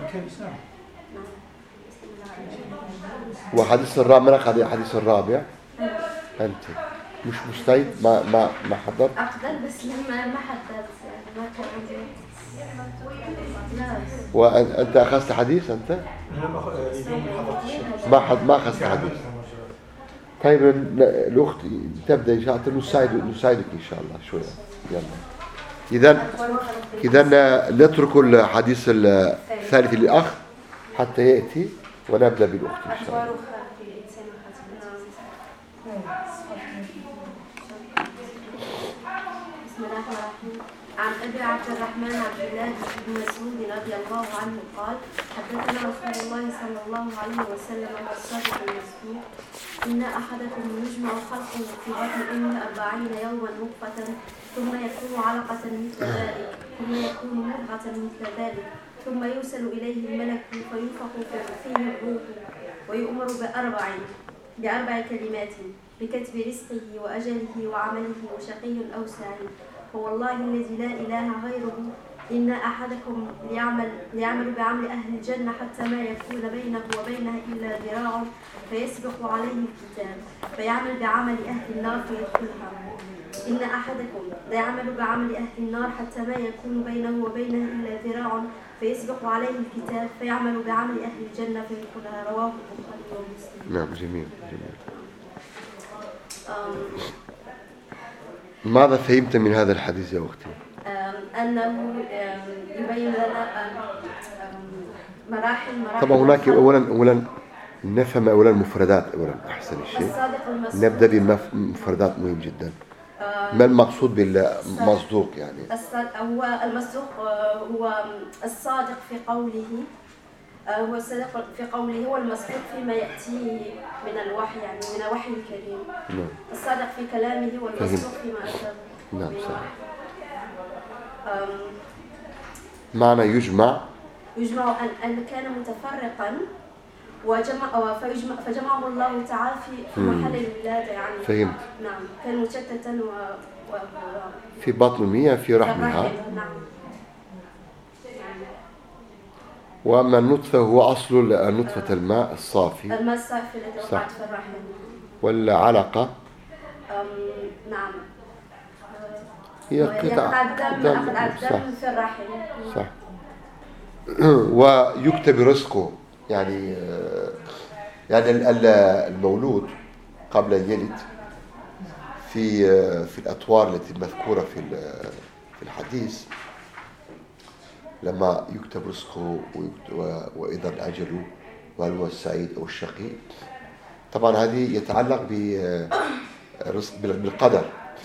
وحديث الرابع من أخذ الحديث الرابع؟ أنت مش مستعد ما ما ما حضرت؟ أقدر بس لما ما حضرت ما كان عندي. وأنت أخذت حديث أنت؟ ما حد ما أخذت حديث. طيب الأخت تبدأ إن شاء الله نساعد نساعدك إن شاء الله شوية. يلا. إذا إذا نترك الحديث الثالث للأخ حتى يأتي ونبدأ بالأخت إن شاء الله. بسم الله الرحمن الرحيم. عن أبي عبد الرحمن عبد الله بن مسعود رضي الله عنه قال حدثنا رسول الله صلى الله عليه وسلم والصادق المصدوق إن أحدكم يجمع خلقه في بطن أمه أربعين يوما نطفة ثم يكون علقة مثل ذلك ثم يكون مضغة مثل ذلك ثم يرسل إليه الملك فينفخ فيه الروح ويؤمر بأربع بأربع كلمات بكتب رزقه وأجله وعمله وشقي أو سعيد فوالله الذي لا إله غيره إن أحدكم ليعمل, ليعمل بعمل أهل الجنة حتى ما يكون بينه وبينها إلا ذراع فيسبق عليه الكتاب فيعمل بعمل أهل النار فيدخلها. إن أحدكم ليعمل بعمل أهل النار حتى ما يكون بينه وبينها إلا ذراع فيسبق عليه الكتاب فيعمل بعمل أهل الجنة فيدخلها. رواه البخاري ومسلم. نعم جميل جميل. ماذا فهمت من هذا الحديث يا أختي؟ أنه يبين لنا مراحل مراحل. طبعا هناك أولا أولا نفهم أولا المفردات أولا أحسن شيء. نبدأ بالمفردات مهم جدا. ما المقصود بالمصدوق يعني؟ هو المصدوق هو الصادق في قوله، هو الصادق في قوله، هو المصدوق فيما يأتي من الوحي يعني من الوحي الكريم. نعم. الصادق في كلامه والمصدوق فيما أتى. نعم صحيح. معنى يجمع يجمع أن أن كان متفرقا وجمع فيجمع فجمعه الله تعالى في محل الولادة يعني. فهمت. نعم كان مشتتا و... و... في بطن أمها في رحمها. نعم. وأما النطفة هو أصل نطفة الماء الصافي. الماء الصافي الذي وقعت في الرحم. والعلقة. نعم. هي قطع دم دم في الرحم. صح. ويكتب رزقه يعني يعني المولود قبل أن يلد في في الأطوار التي مذكورة في في الحديث لما يكتب رزقه وإذا الأجل وهل هو السعيد أو الشقي. طبعا هذه يتعلق بالقدر.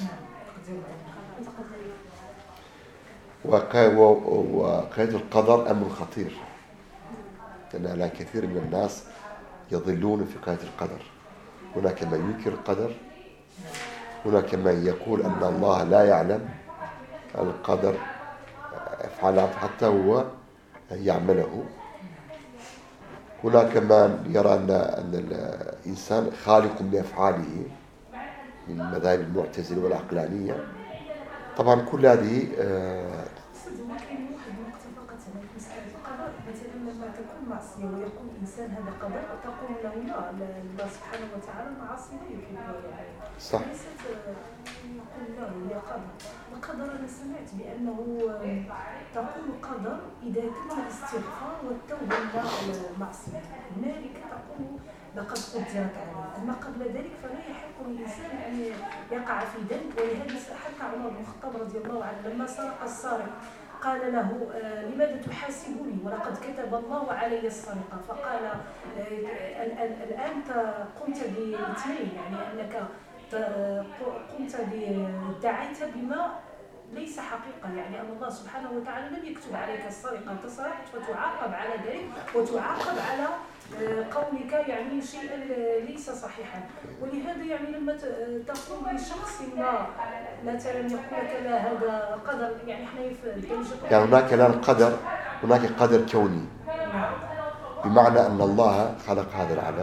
وقيد القدر أمر خطير لأن لا كثير من الناس يضلون في قيد القدر. هناك من ينكر القدر، هناك من يقول أن الله لا يعلم القدر أفعاله حتى هو يعمله. هناك من يرى أن أن الإنسان خالق بأفعاله من المذاهب المعتزلة والعقلانية. طبعا كل هذه آه معصية ويقول الإنسان هذا قدر تقول له لا الله سبحانه وتعالى المعاصي لا يحبها يعني. صح. ليست يقول لا هي قدر. القدر أنا سمعت بأنه تقول قدر إذا تم الاستغفار والتوبة على المعصية هنالك تقول لقد قدرت عليه. أما قبل ذلك فلا يحق للإنسان أن يقع في ذنب. ولهذا حتى عمر بن الخطاب رضي الله عنه لما سرق السارق قال له لماذا تحاسبني ولقد كتب الله علي السرقة. فقال الآن قمت باثنين يعني أنك قمت ادعيت بما ليس حقيقة يعني أن الله سبحانه وتعالى لم يكتب عليك السرقة. أنت سرقت فتعاقب على ذلك وتعاقب على قولك يعني شيئا ليس صحيحا. ولهذا يعني لما تقول لشخص ما مثلا يقول لك لا هذا قدر يعني احنا يعني هناك لا القدر هناك قدر كوني بمعنى أن الله خلق هذا العالم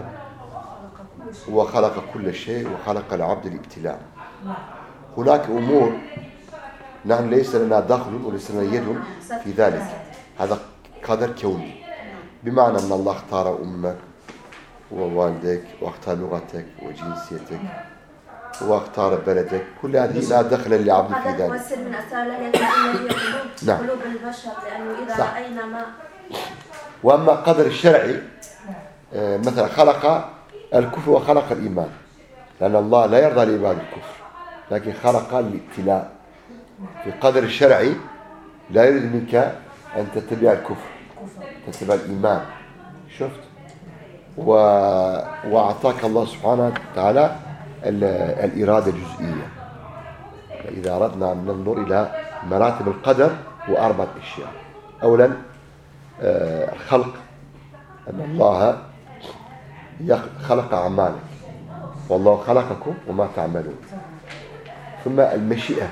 وخلق كل شيء وخلق العبد الابتلاء. هناك أمور نحن ليس لنا دخل وليس لنا يد في ذلك. هذا قدر كوني بمعنى أن الله اختار أمك ووالدك واختار لغتك وجنسيتك واختار بلدك. كل هذه لا دخل للعبد في ذلك. والسر من أسرار هي قلوب البشر لأنه إذا رأينا ما. وأما قدر الشرعي مثلا خلق الكفر وخلق الإيمان لأن الله لا يرضى لعباد الكفر لكن خلق الابتلاء. في القدر الشرعي لا يريد منك أن تتبع الكفر تتبع الإيمان. شفت؟ و... وأعطاك الله سبحانه وتعالى الإرادة الجزئية. إذا أردنا أن ننظر إلى مراتب القدر وأربعة أشياء. أولا الخلق أن الله خلق أعمالك والله خلقكم وما تعملون. ثم المشيئة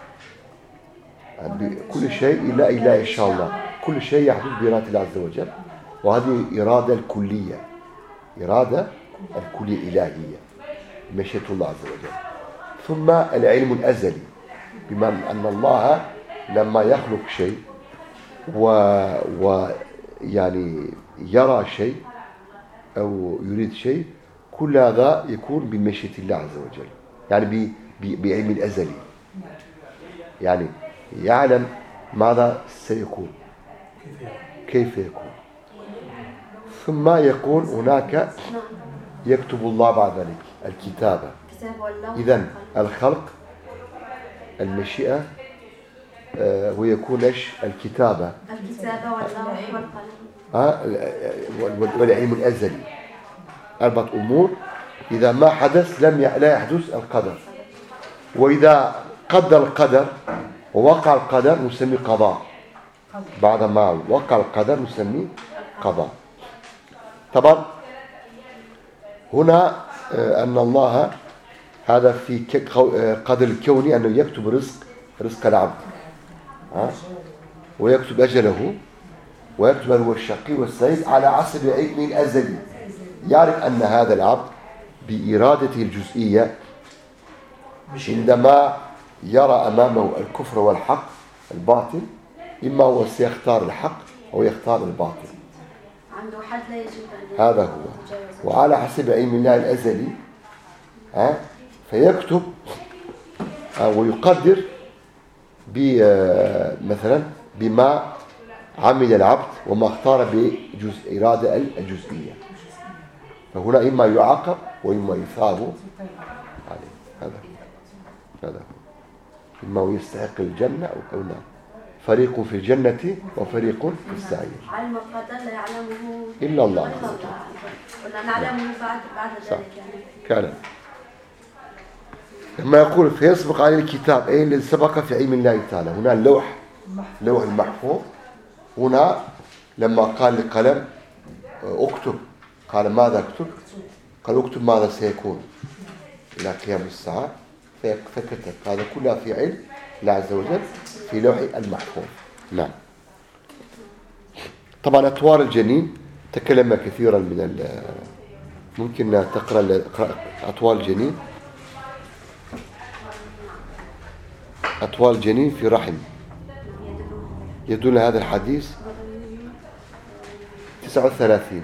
كل شيء إلا إلا إن شاء الله كل شيء يحدث بإرادة الله عز وجل وهذه إرادة الكلية إرادة الكلية إلهية مشيئة الله عز وجل. ثم العلم الأزلي بمعنى أن الله لما يخلق شيء و, و يعني يرى شيء أو يريد شيء، كل هذا يكون بمشيئة الله عز وجل، يعني بعلم الأزلي، يعني يعلم ماذا سيكون كيف يكون. ثم يكون هناك يكتب الله بعد ذلك الكتابة. إذن الخلق، المشيئة، آه ويكون إيش الكتابة، الكتابة واللوح والقلم آه والعلم الأزلي، أربعة أمور. إذا ما حدث لم ي... لا يحدث القدر، وإذا قدر القدر ووقع القدر نسميه قضاء، بعد ما وقع القدر نسميه قضاء. طبعا هنا أن الله هذا في قدر الكوني أنه يكتب رزق رزق العبد، ويكتب أجله، ويكتب هو الشقي والسعيد على حسب علمه الأزلي. يعرف أن هذا العبد بإرادته الجزئية عندما يرى أمامه الكفر والحق الباطل، إما هو سيختار الحق أو يختار الباطل، عنده حد لا يجب أن هذا هو. وعلى حسب علم الله الأزلي ها فيكتب ويقدر مثلا بما عمل العبد وما اختار بجزء إرادة الجزئية، فهنا إما يعاقب وإما يثاب عليه. هذا هذا إما يستحق الجنة أو النار، فريق في الجنة وفريق في السعير. علم القدر لا يعلمه إلا الله، ولا نعلمه بعد بعد ذلك يعني. كان لما يقول فيسبق عليه الكتاب، أي اللي سبق في علم الله تعالى. هنا اللوح، لوح المحفوظ. هنا لما قال للقلم اكتب، قال ماذا اكتب؟ قال اكتب ماذا سيكون إلى قيام الساعة، فكتب. هذا كلها في علم الله عز وجل في لوح المحفوظ. نعم. طبعا أطوار الجنين تكلم كثيرا من ال ممكن تقرأ أطوال الجنين. أطوال الجنين في رحم يدل هذا الحديث تسعة وثلاثين.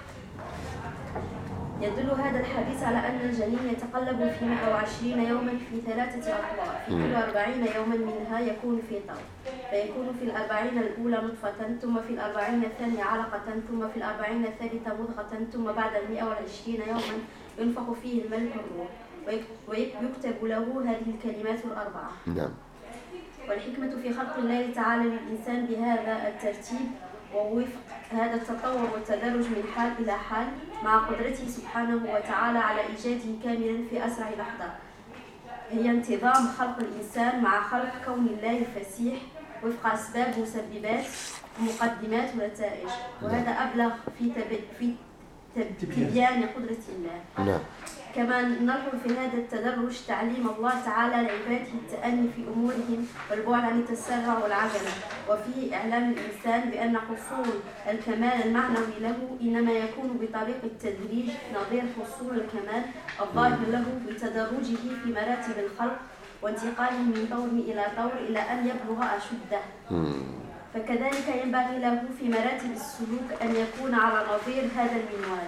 يدل هذا الحديث على أن الجنين يتقلب في مئة وعشرين يوما في ثلاثة أطوار، في كل أربعين يوما منها يكون في طور، فيكون في الأربعين الأولى نطفة، ثم في الأربعين الثانية علقة، ثم في الأربعين الثالثة مضغة، ثم بعد المئة وعشرين يوما ينفخ فيه الملك الروح، ويكتب له هذه الكلمات الأربعة. نعم. والحكمة في خلق الله تعالى للإنسان بهذا الترتيب ووفق هذا التطور والتدرج من حال إلى حال، مع قدرته سبحانه وتعالى على إيجاده كاملا في أسرع لحظة، هي انتظام خلق الإنسان مع خلق كون الله الفسيح وفق أسباب مسببات ومقدمات ونتائج، وهذا أبلغ في تب... في تبيان قدرة الله. نعم. كما نلحظ في هذا التدرج تعليم الله تعالى لعباده التأني في أمورهم والبعد عن التسرع والعجلة، وفيه إعلام الإنسان بأن حصول الكمال المعنوي له إنما يكون بطريق التدريج، نظير حصول الكمال الظاهر له بتدرجه في مراتب الخلق وانتقاله من طور إلى طور إلى أن يبلغ أشده. فكذلك ينبغي له في مراتب السلوك أن يكون على نظير هذا المنوال.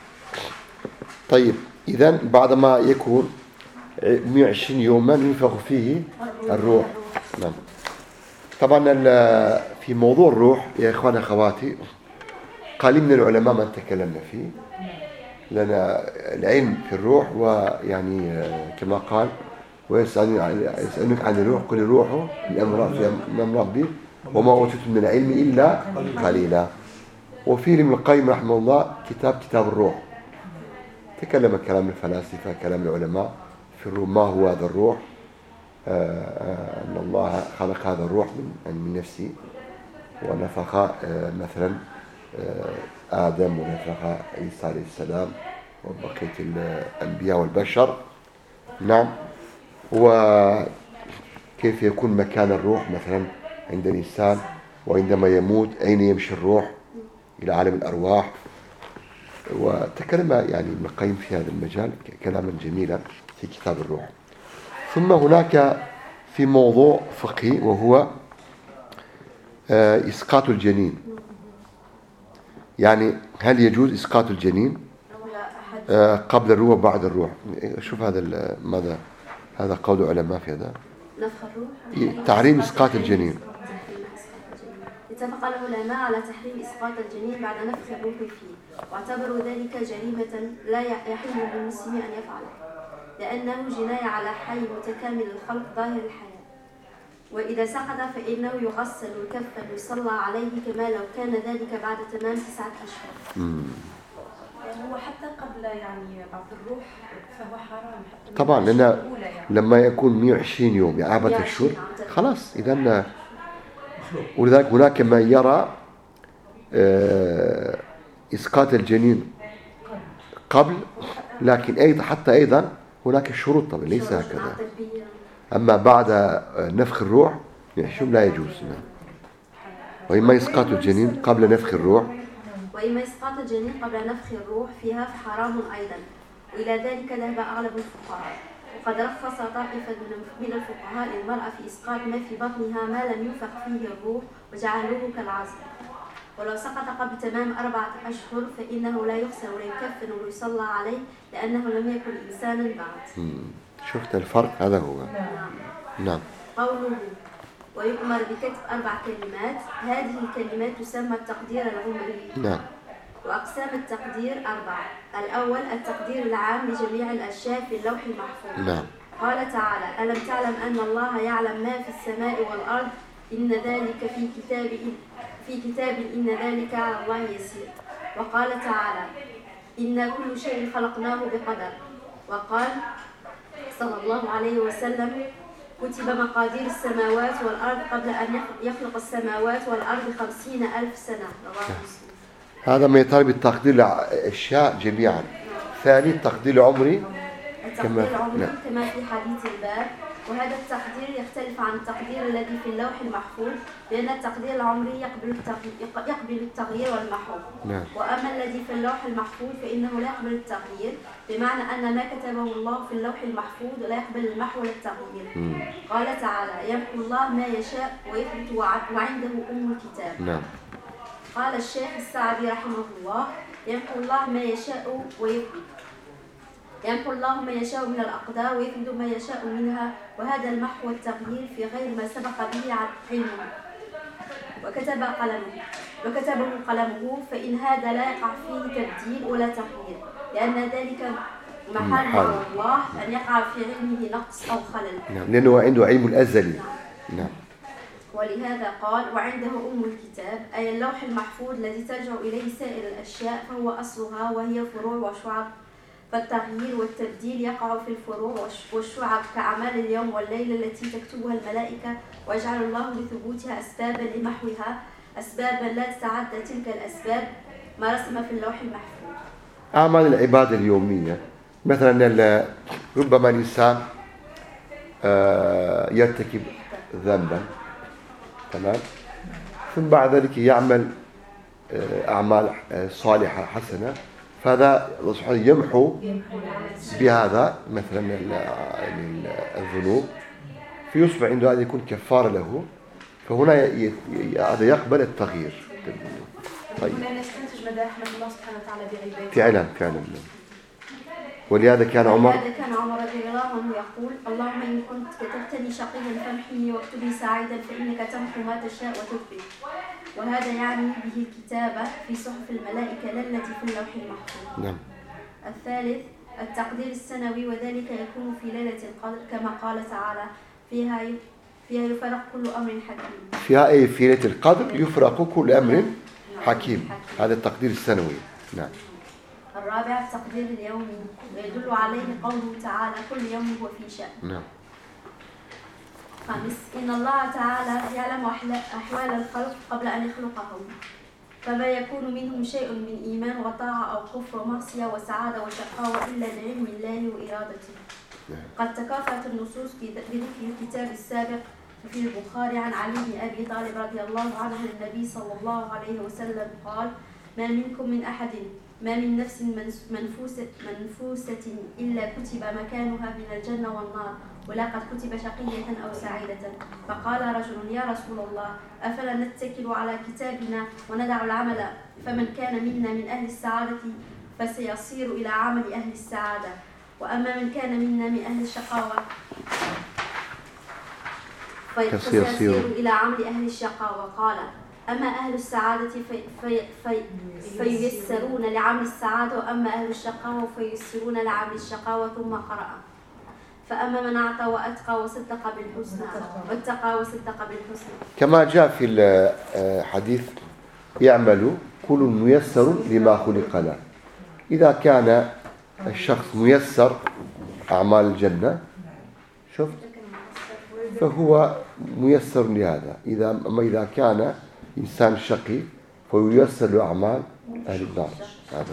طيب، إذن بعدما يكون مئة وعشرين يوما ينفخ فيه الروح. نعم. طبعا في موضوع الروح يا إخواني أخواتي قليل من العلماء من تكلمنا فيه، لأن العلم في الروح ويعني كما قال ويسألونك عن الروح قل الروح من أمر ربي وما أوتيتم من العلم إلا قليلا. وفي ابن القيم رحمه الله كتاب كتاب الروح، تكلم كلام الفلاسفة كلام العلماء في الروح، ما هو هذا الروح، آه أن الله خلق هذا الروح من, من نفسه ونفخ آه مثلا آه آدم ونفخ عيسى عليه السلام وبقية الأنبياء والبشر. نعم. وكيف يكون مكان الروح مثلا عند الإنسان، وعندما يموت أين يمشي الروح إلى عالم الأرواح. وتكلم يعني ابن القيم في هذا المجال كلاما جميلا في كتاب الروح. ثم هناك في موضوع فقهي وهو آه إسقاط الجنين، يعني هل يجوز إسقاط الجنين آه قبل الروح وبعد الروح؟ شوف هذا ماذا هذا قول العلماء في هذا. نفخ الروح تحريم إسقاط الجنين. اتفق العلماء على تحريم إسقاط الجنين بعد نفخ الروح فيه، واعتبروا ذلك جريمة لا يحل للمسلم أن يفعله، لأنه جناية على حي متكامل الخلق ظاهر الحياة. وإذا سقط فإنه يغسل ويكفن ويصلى عليه كما لو كان ذلك بعد تمام تسعة أشهر. يعني هو حتى قبل يعني بعد الروح فهو حرام حتى طبعا، لأن يعني. لما يكون مئة وعشرين يوم يعني أربعة أشهر خلاص. إذا ولذلك هناك من يرى إسقاط الجنين قبل، لكن أيضا حتى أيضا هناك شروط طبعا ليس هكذا. أما بعد نفخ الروح يحشم لا يجوز. وإما إسقاط الجنين قبل نفخ الروح وإما إسقاط الجنين قبل نفخ الروح فيها فحرام أيضا، وإلى ذلك ذهب أغلب الفقهاء. وقد رخص طائفة من الفقهاء للمرأة في إسقاط ما في بطنها ما لم ينفخ فيه الروح وجعلوه كالعزل، ولو سقط قبل تمام أربعة أشهر فإنه لا يغسل ولا يكفن ويصلى عليه، لأنه لم يكن إنسانا بعد. شفت الفرق؟ هذا هو. نعم. قوله ويؤمر بكتب أربع كلمات، هذه الكلمات تسمى التقدير العمري. نعم. وأقسام التقدير أربعة. الأول التقدير العام لجميع الأشياء في اللوح المحفوظ. نعم. قال تعالى: ألم تعلم أن الله يعلم ما في السماء والأرض، إن ذلك في كتاب في كتاب إن ذلك على الله يسير. وقال تعالى: إن كل شيء خلقناه بقدر. وقال صلى الله عليه وسلم: كتب مقادير السماوات والأرض قبل أن يخلق السماوات والأرض خمسين ألف سنة. رواه مسلم. هذا ما يطالب بالتقدير الأشياء جميعا. ثاني التقدير العمري التقدير العمري نعم. كما في حديث الباب. وهذا التقدير يختلف عن التقدير الذي في اللوح المحفوظ، لأن التقدير العمري يقبل التغيير, يقبل التغيير والمحو. نعم. وأما الذي في اللوح المحفوظ فإنه لا يقبل التغيير، بمعنى أن ما كتبه الله في اللوح المحفوظ لا يقبل المحو ولا التغيير. مم. قال تعالى: يمحو الله ما يشاء ويثبت وعنده أم الكتاب. نعم. قال الشيخ السعدي رحمه الله: يمحو الله ما يشاء ويثبت. يمحو الله ما يشاء من الأقدار ويثبت ما يشاء منها، وهذا المحو والتغيير في غير ما سبق به علمه وكتب قلمه وكتبه قلمه، فإن هذا لا يقع فيه تبديل ولا تغيير، لأن ذلك محال على الله أن يقع في علمه نقص أو خلل. نعم، لأنه عنده علم الأزلي. نعم. نعم. ولهذا قال: وعنده أم الكتاب، أي اللوح المحفوظ الذي ترجع إليه سائر الأشياء، فهو أصلها وهي فروع وشعب، فالتغيير والتبديل يقع في الفروع والشعب كأعمال اليوم والليل التي تكتبها الملائكة، ويجعل الله لثبوتها أسبابا لمحوها، أسبابا لا تتعدى تلك الأسباب ما رسم في اللوح المحفوظ. أعمال العبادة اليومية مثلا ربما الإنسان يرتكب ذنبا، تمام، ثم بعد ذلك يعمل أعمال صالحة حسنة، فهذا الله سبحانه يمحو بهذا مثلا الذنوب، فيصبح عنده هذا يكون كفارة له، فهنا هذا يقبل التغيير. طيب. هنا نستنتج مدى رحمة الله سبحانه وتعالى بعباده. فعلا فعلا. ولهذا كان عمر ولهذا كان عمر رضي الله عنه يقول: اللهم إن كنت كتبتني شقيا فامحني واكتبني سعيدا، فإنك تمحو ما تشاء وتثبت. وهذا يعني به الكتابة في صحف الملائكة لا التي في اللوح المحفوظ. نعم. الثالث التقدير السنوي، وذلك يكون في ليلة القدر كما قال تعالى: فيها فيها يفرق كل أمر حكيم. فيها أي في ليلة القدر يفرق كل أمر حكيم. هذا التقدير السنوي. نعم. الرابع التقدير اليومي، ويدل عليه قوله تعالى: كل يوم هو في شأن. نعم. خامس إن الله تعالى يعلم أحوال الخلق قبل أن يخلقهم، فما يكون منهم شيء من إيمان وطاعة أو كفر ومعصية وسعادة وشقاوة إلا لعلم الله وإرادته. قد تكافأت النصوص بذكر الكتاب السابق في البخاري عن علي بن أبي طالب رضي الله عنه النبي صلى الله عليه وسلم قال: ما منكم من أحد ما من نفس منفوسة, منفوسة إلا كتب مكانها من الجنة والنار ولا قد كتب شقية أو سعيدة. فقال رجل: يا رسول الله، أفلا نتكل على كتابنا وندع العمل؟ فمن كان منا من أهل السعادة فسيصير إلى عمل أهل السعادة، وأما من كان منا من أهل الشقاوة فسيصير إلى عمل أهل الشقاوة. قال: أما أهل السعادة في في في فييسرون لعمل السعادة، وأما أهل الشقاوة فييسرون لعمل الشقاوة. ثم قرأ: فأما من أعطى وأتقى وصدق بالحسنى واتقى وصدق بالحسنى. كما جاء في الحديث: يعمل كل ميسر لما خلق له. إذا كان الشخص ميسر أعمال الجنة شفت فهو ميسر لهذا. إذا أما إذا كان إنسان شقي فييسر له أعمال أهل النار. هذا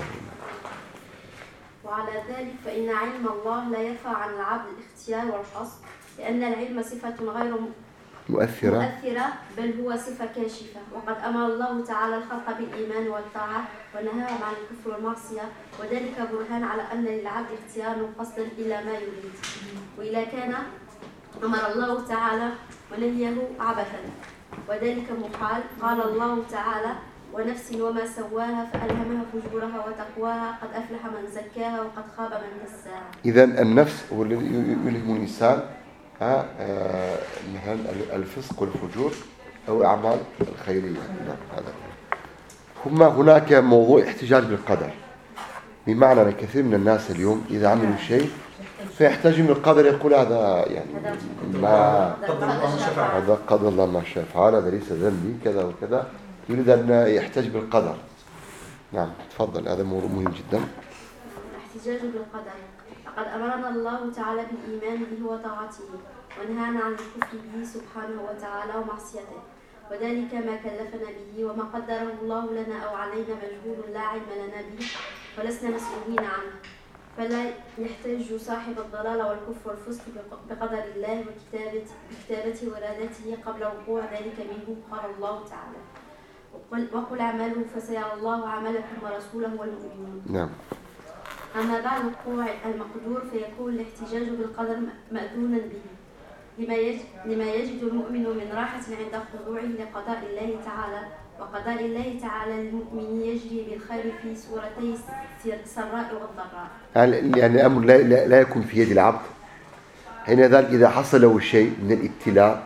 وعلى ذلك فإن علم الله لا يرفع عن العبد الاختيار والقصد، لأن العلم صفة غير مؤثرة. مؤثرة بل هو صفة كاشفة. وقد أمر الله تعالى الخلق بالإيمان والطاعة ونهاهم عن الكفر والمعصية، وذلك برهان على أن للعبد اختيار وقصدا إلى ما يريد. وإذا كان أمر الله تعالى ونهيه عبثا وذلك محال. قال الله تعالى: ونفس وما سواها فألهمها فجورها وتقواها، قد أفلح من زكاها وقد خاب من دساها. إذن النفس هو الذي يلهم الإنسان ها آه مثلا الفسق والفجور أو أعمال الخيرية. هذا ثم هناك موضوع احتجاج بالقدر، بمعنى أن كثير من الناس اليوم إذا عملوا شيء فيحتاج من القدر، يقول هذا يعني ما هذا قدر الله ما شاء فعل، هذا ليس ذنبي كذا وكذا، يريد أن يحتج بالقدر. نعم تفضل، هذا موضوع مهم جدا. الاحتجاج بالقدر. لقد أمرنا الله تعالى بالإيمان به وطاعته، ونهانا عن الكفر به سبحانه وتعالى ومعصيته، وذلك ما كلفنا به وما قدره الله لنا أو علينا مجهول لا علم لنا به ولسنا مسؤولين عنه. فلا يحتج صاحب الضلال والكفر والفسق بقدر الله وكتابته بكتابته وإرادته قبل وقوع ذلك منه. قال الله تعالى: وقل اعملوا فسيرى الله عملكم ورسوله والمؤمنون. نعم. أما بعد وقوع المقدور فيكون الاحتجاج بالقدر مأذونا به، لما يجد, لما يجد المؤمن من راحة عند خضوعه لقضاء الله تعالى. وقضاء الله تعالى للمؤمن يجري بالخير في صورتي السراء والضراء. يعني الأمر لا, لا, لا يكون في يد العبد، حين ذلك إذا حصل له شيء من الابتلاء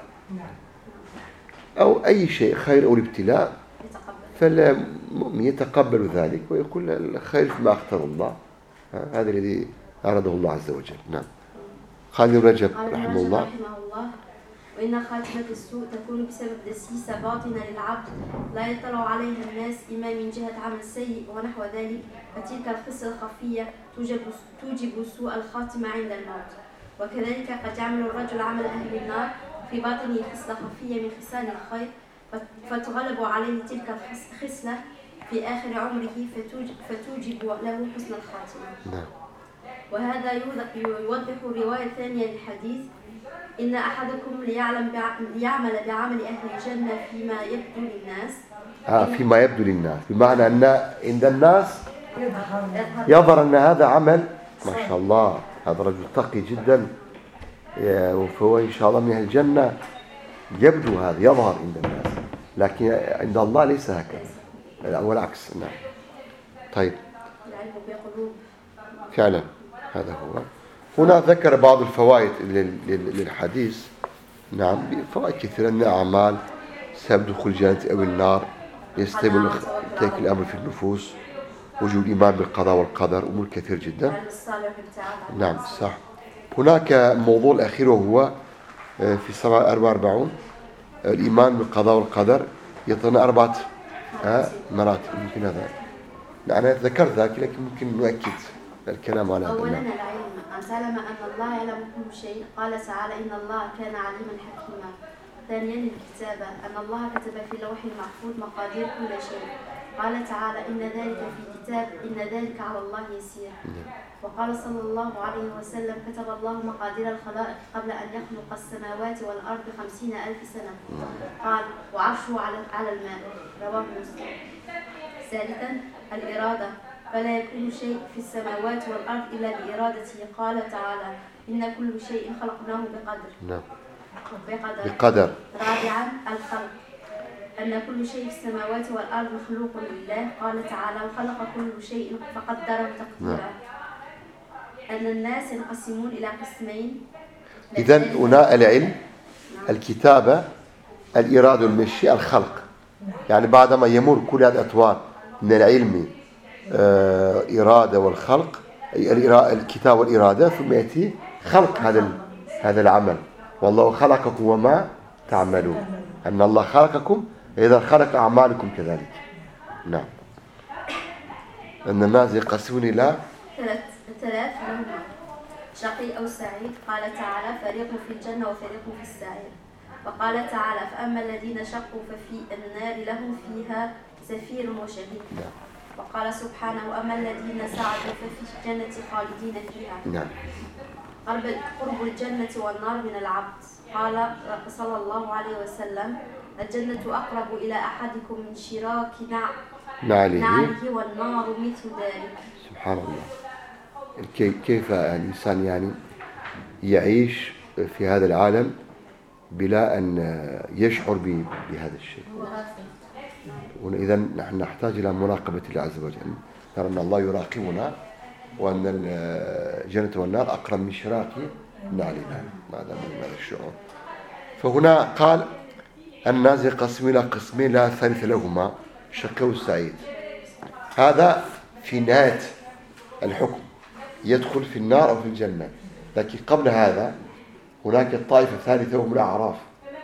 أو أي شيء خير أو الابتلاء فالمؤمن يتقبل ذلك ويقول الخير فيما اختار الله، هذا الذي أراده الله عز وجل. نعم. خالد بن رجب رحمه الله: رحمه الله: وإن خاتمة السوء تكون بسبب دسيسة باطنة للعبد لا يطلع عليها الناس، إما من جهة عمل سيء ونحو ذلك، فتلك الخصلة الخفية توجب, توجب سوء الخاتمة عند الموت. وكذلك قد يعمل الرجل عمل أهل النار في باطنه خصلة خفية من خصال الخير فتغلب عليه تلك الخصلة في آخر عمره فتوجب له حسن الخاتمة. وهذا يوضح الرواية الثانية للحديث: إن أحدكم ليعلم ليعمل بعمل أهل الجنة فيما يبدو للناس. آه فيما يبدو للناس، بمعنى أن عند الناس يظهر أن هذا عمل ما شاء الله، هذا رجل تقي جدا وفهو إن شاء الله من أهل الجنة، يبدو هذا يظهر عند الناس، لكن عند الله ليس هكذا، والعكس. نعم. طيب. العلم بقلوب. فعلا هذا هو. هنا ذكر بعض الفوائد للحديث. نعم فوائد كثيرة من أعمال سبب دخول الجنة أو النار، يستمر ترك الأمر في النفوس، وجود الإيمان بالقضاء والقدر، أمور كثير جدا. نعم صح. هناك موضوع الأخير وهو في سبعة أربعة وأربعون الإيمان بالقضاء والقدر، يعطينا أربعة مراتب. يمكن هذا أنا ذكرت ذاك لكن ممكن نؤكد الكلام على هذا. أولا العلم، أن تعلم أن الله يعلم كل شيء، قال تعالى: إن الله كان عليما حكيما. ثانيا الكتابة، أن الله كتب في اللوح المحفوظ مقادير كل شيء، قال تعالى: إن ذلك في كتاب إن ذلك على الله يسير. وقال صلى الله عليه وسلم: كتب الله مقادير الخلائق قبل أن يخلق السماوات والأرض خمسين ألف سنة، قال: وعرشه على الماء، رواه مسلم. ثالثا الإرادة، فلا يكون شيء في السماوات والأرض إلا بإرادته. قال تعالى: إن كل شيء خلقناه بقدر. نعم. بقدر. بقدر. رابعا الخلق، أن كل شيء في السماوات والأرض مخلوق لله. قال تعالى: وخلق كل شيء فقدره تقديرا. أن الناس ينقسمون إلى قسمين. إذن هنا العلم، الكتابة، الإرادة والمشي، الخلق. يعني بعدما يمر كل هذه الأطوار من العلم، آه إرادة والخلق، الكتاب والإرادة، ثم يأتي خلق هذا هذا العمل. والله خلقكم وما تعملون. أن الله خلقكم، إذا خلق أعمالكم كذلك. نعم. أن الناس يقسمون إلى ثلاث ثلاث لهم شقي أو سعيد. قال تعالى: فريق في الجنة وفريق في السعير. وقال تعالى: فأما الذين شقوا ففي النار لهم فيها زفير وشهيق. وقال سبحانه: وأما الذين سعدوا ففي الجنة خالدين فيها. نعم. قرب الجنة والنار من العبد. قال صلى الله عليه وسلم: الجنة أقرب إلى أحدكم من شراك نعله نعله والنار مثل ذلك. سبحان الله. كيف الإنسان يعني يعيش في هذا العالم بلا أن يشعر بهذا الشيء. وإذا نحن نحتاج إلى مراقبة الله عز وجل، ترى أن الله يراقبنا، وأن الجنة والنار أقرب من شراك نعلنا. ماذا من هذا الشعور؟ فهنا قال: الناس يقسمون إلى قسمين لا ثالث لهما، شقي والسعيد. هذا في نهاية الحكم، يدخل في النار أو في الجنة. لكن قبل هذا هناك الطائفة الثالثة وهم الأعراف.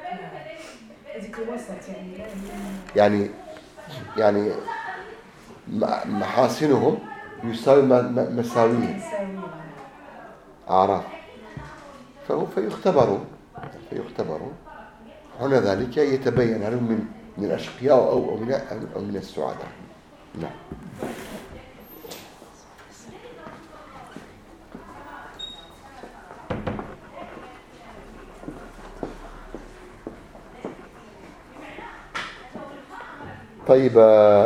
يعني يعني محاسنهم يساوي مساويهم، أعراف. فيختبروا فيختبروا هنا ذلك يتبين هل هم من من الأشقياء أو أو من أو من السعداء. نعم. طيب، آه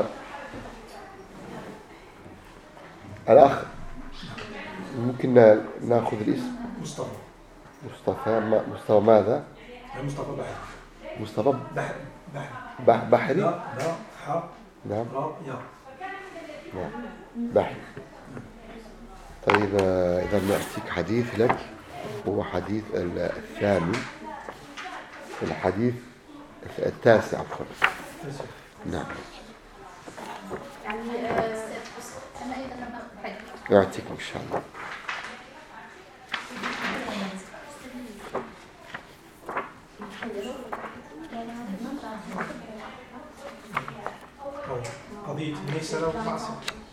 الأخ ممكن نأخذ الاسم؟ مصطفى. مصطفى مصطفى ماذا؟ مصطفى بحري. مصطفى بحري. بحري. بحري. لا لا ح. نعم. را يا. نعم. بحري. طيب، آه إذا نأتيك حديث لك، هو حديث الثاني، الحديث التاسع عفوا. نعم. يعني أنا أيضا أخذ يعطيك إن شاء الله. قضية الميسرة والمعصية.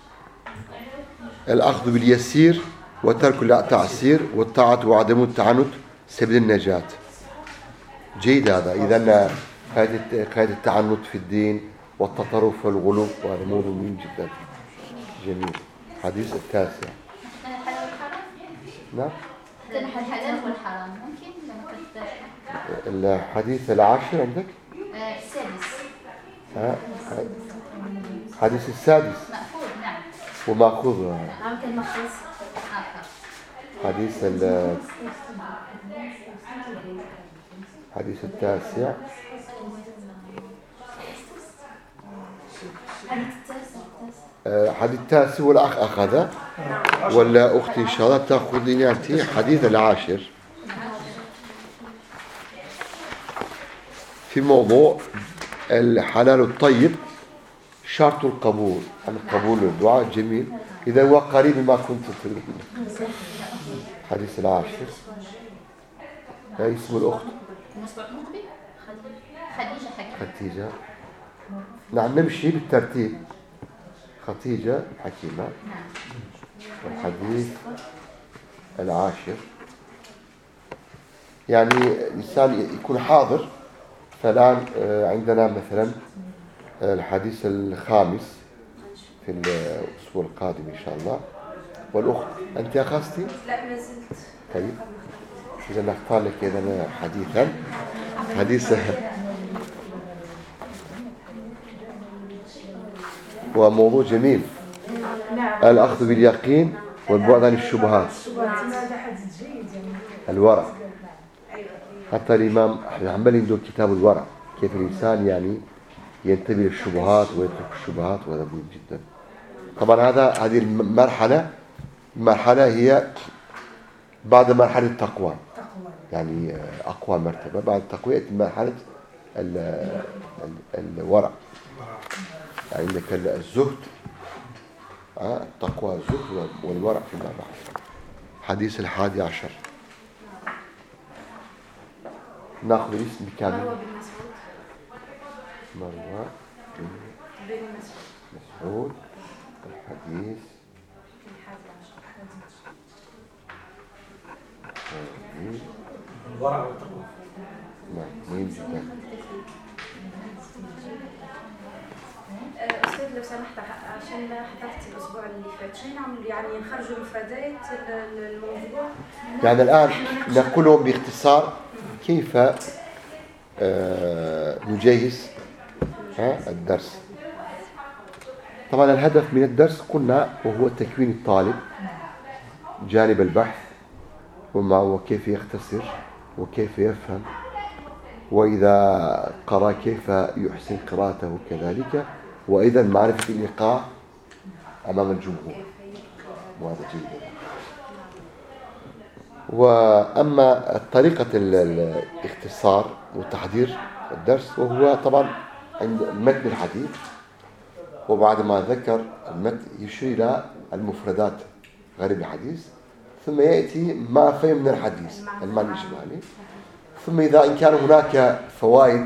الأخذ باليسير وترك التعسير، والطاعة وعدم التعنت سبيل النجاة. جيد هذا. إذن قاعدة التعنت في الدين والتطرف والغلو، وهذا موضوع مهم جدا. جميل. حديث التاسع. الحلال والحرام. نعم. الحلال والحرام ممكن لما الحديث العاشر عندك؟ السادس. ها. حديث السادس. مأخوذ. نعم. ومأخوذ. ممكن مخصوص. حديث ال حديث التاسع. حديث التاسع والأخ أخذ، ولا أختي إن شاء الله تأخذ لناتي حديث العاشر في موضوع الحلال الطيب، شرط القبول. القبول الدعاء جميل. إذا هو قريب ما كنت تريد. حديث العاشر. اسم الأخت خديجة حكيمة. خديجة. نعم، نمشي بالترتيب. خديجة حكيمة. الحديث العاشر، يعني الإنسان يكون حاضر. فالآن عندنا مثلا الحديث الخامس في الأسبوع القادم إن شاء الله. والأخت أنت أخذتي؟ لا ما زلت. طيب، إذا نختار لك إذا حديثا حديث وموضوع جميل. نعم. الأخذ باليقين والبعد عن الشبهات. هذا حديث جيد يعني. الورع. حتى الإمام أحمد حنبل عنده كتاب الورع، كيف الإنسان يعني ينتبه للشبهات ويترك الشبهات، وهذا مهم جدا. طبعا هذا هذه المرحلة المرحلة هي بعد مرحلة التقوى، يعني أقوى مرتبة. بعد التقوى يأتي مرحلة الورع، يعني عندك الزهد، التقوى الزهد والورع في المرحلة. حديث الحادي عشر، ناخذ الاسم كامل. مروة بن مسعود. مروة بن مسعود. مسعود. الحديث الورع والتقوى. نعم مهم جدا. أستاذ لو سمحت، عشان ما حضرت الأسبوع اللي فات، شو نعمل يعني نخرجوا مفردات الموضوع؟ يعني الآن نقولهم باختصار كيف آه نجهز الدرس. طبعا الهدف من الدرس قلنا وهو تكوين الطالب جانب البحث، وكيف يختصر وكيف يفهم، وإذا قرأ كيف يحسن قراءته كذلك، وأيضا معرفة الإيقاع أمام الجمهور، وهذا جيد. وأما طريقة الاختصار وتحضير الدرس وهو طبعا عند متن الحديث، وبعد ما ذكر المتن يشير إلى المفردات غريب الحديث، ثم يأتي ما فهم من الحديث المعنى الإجمالي، ثم إذا إن كان هناك فوائد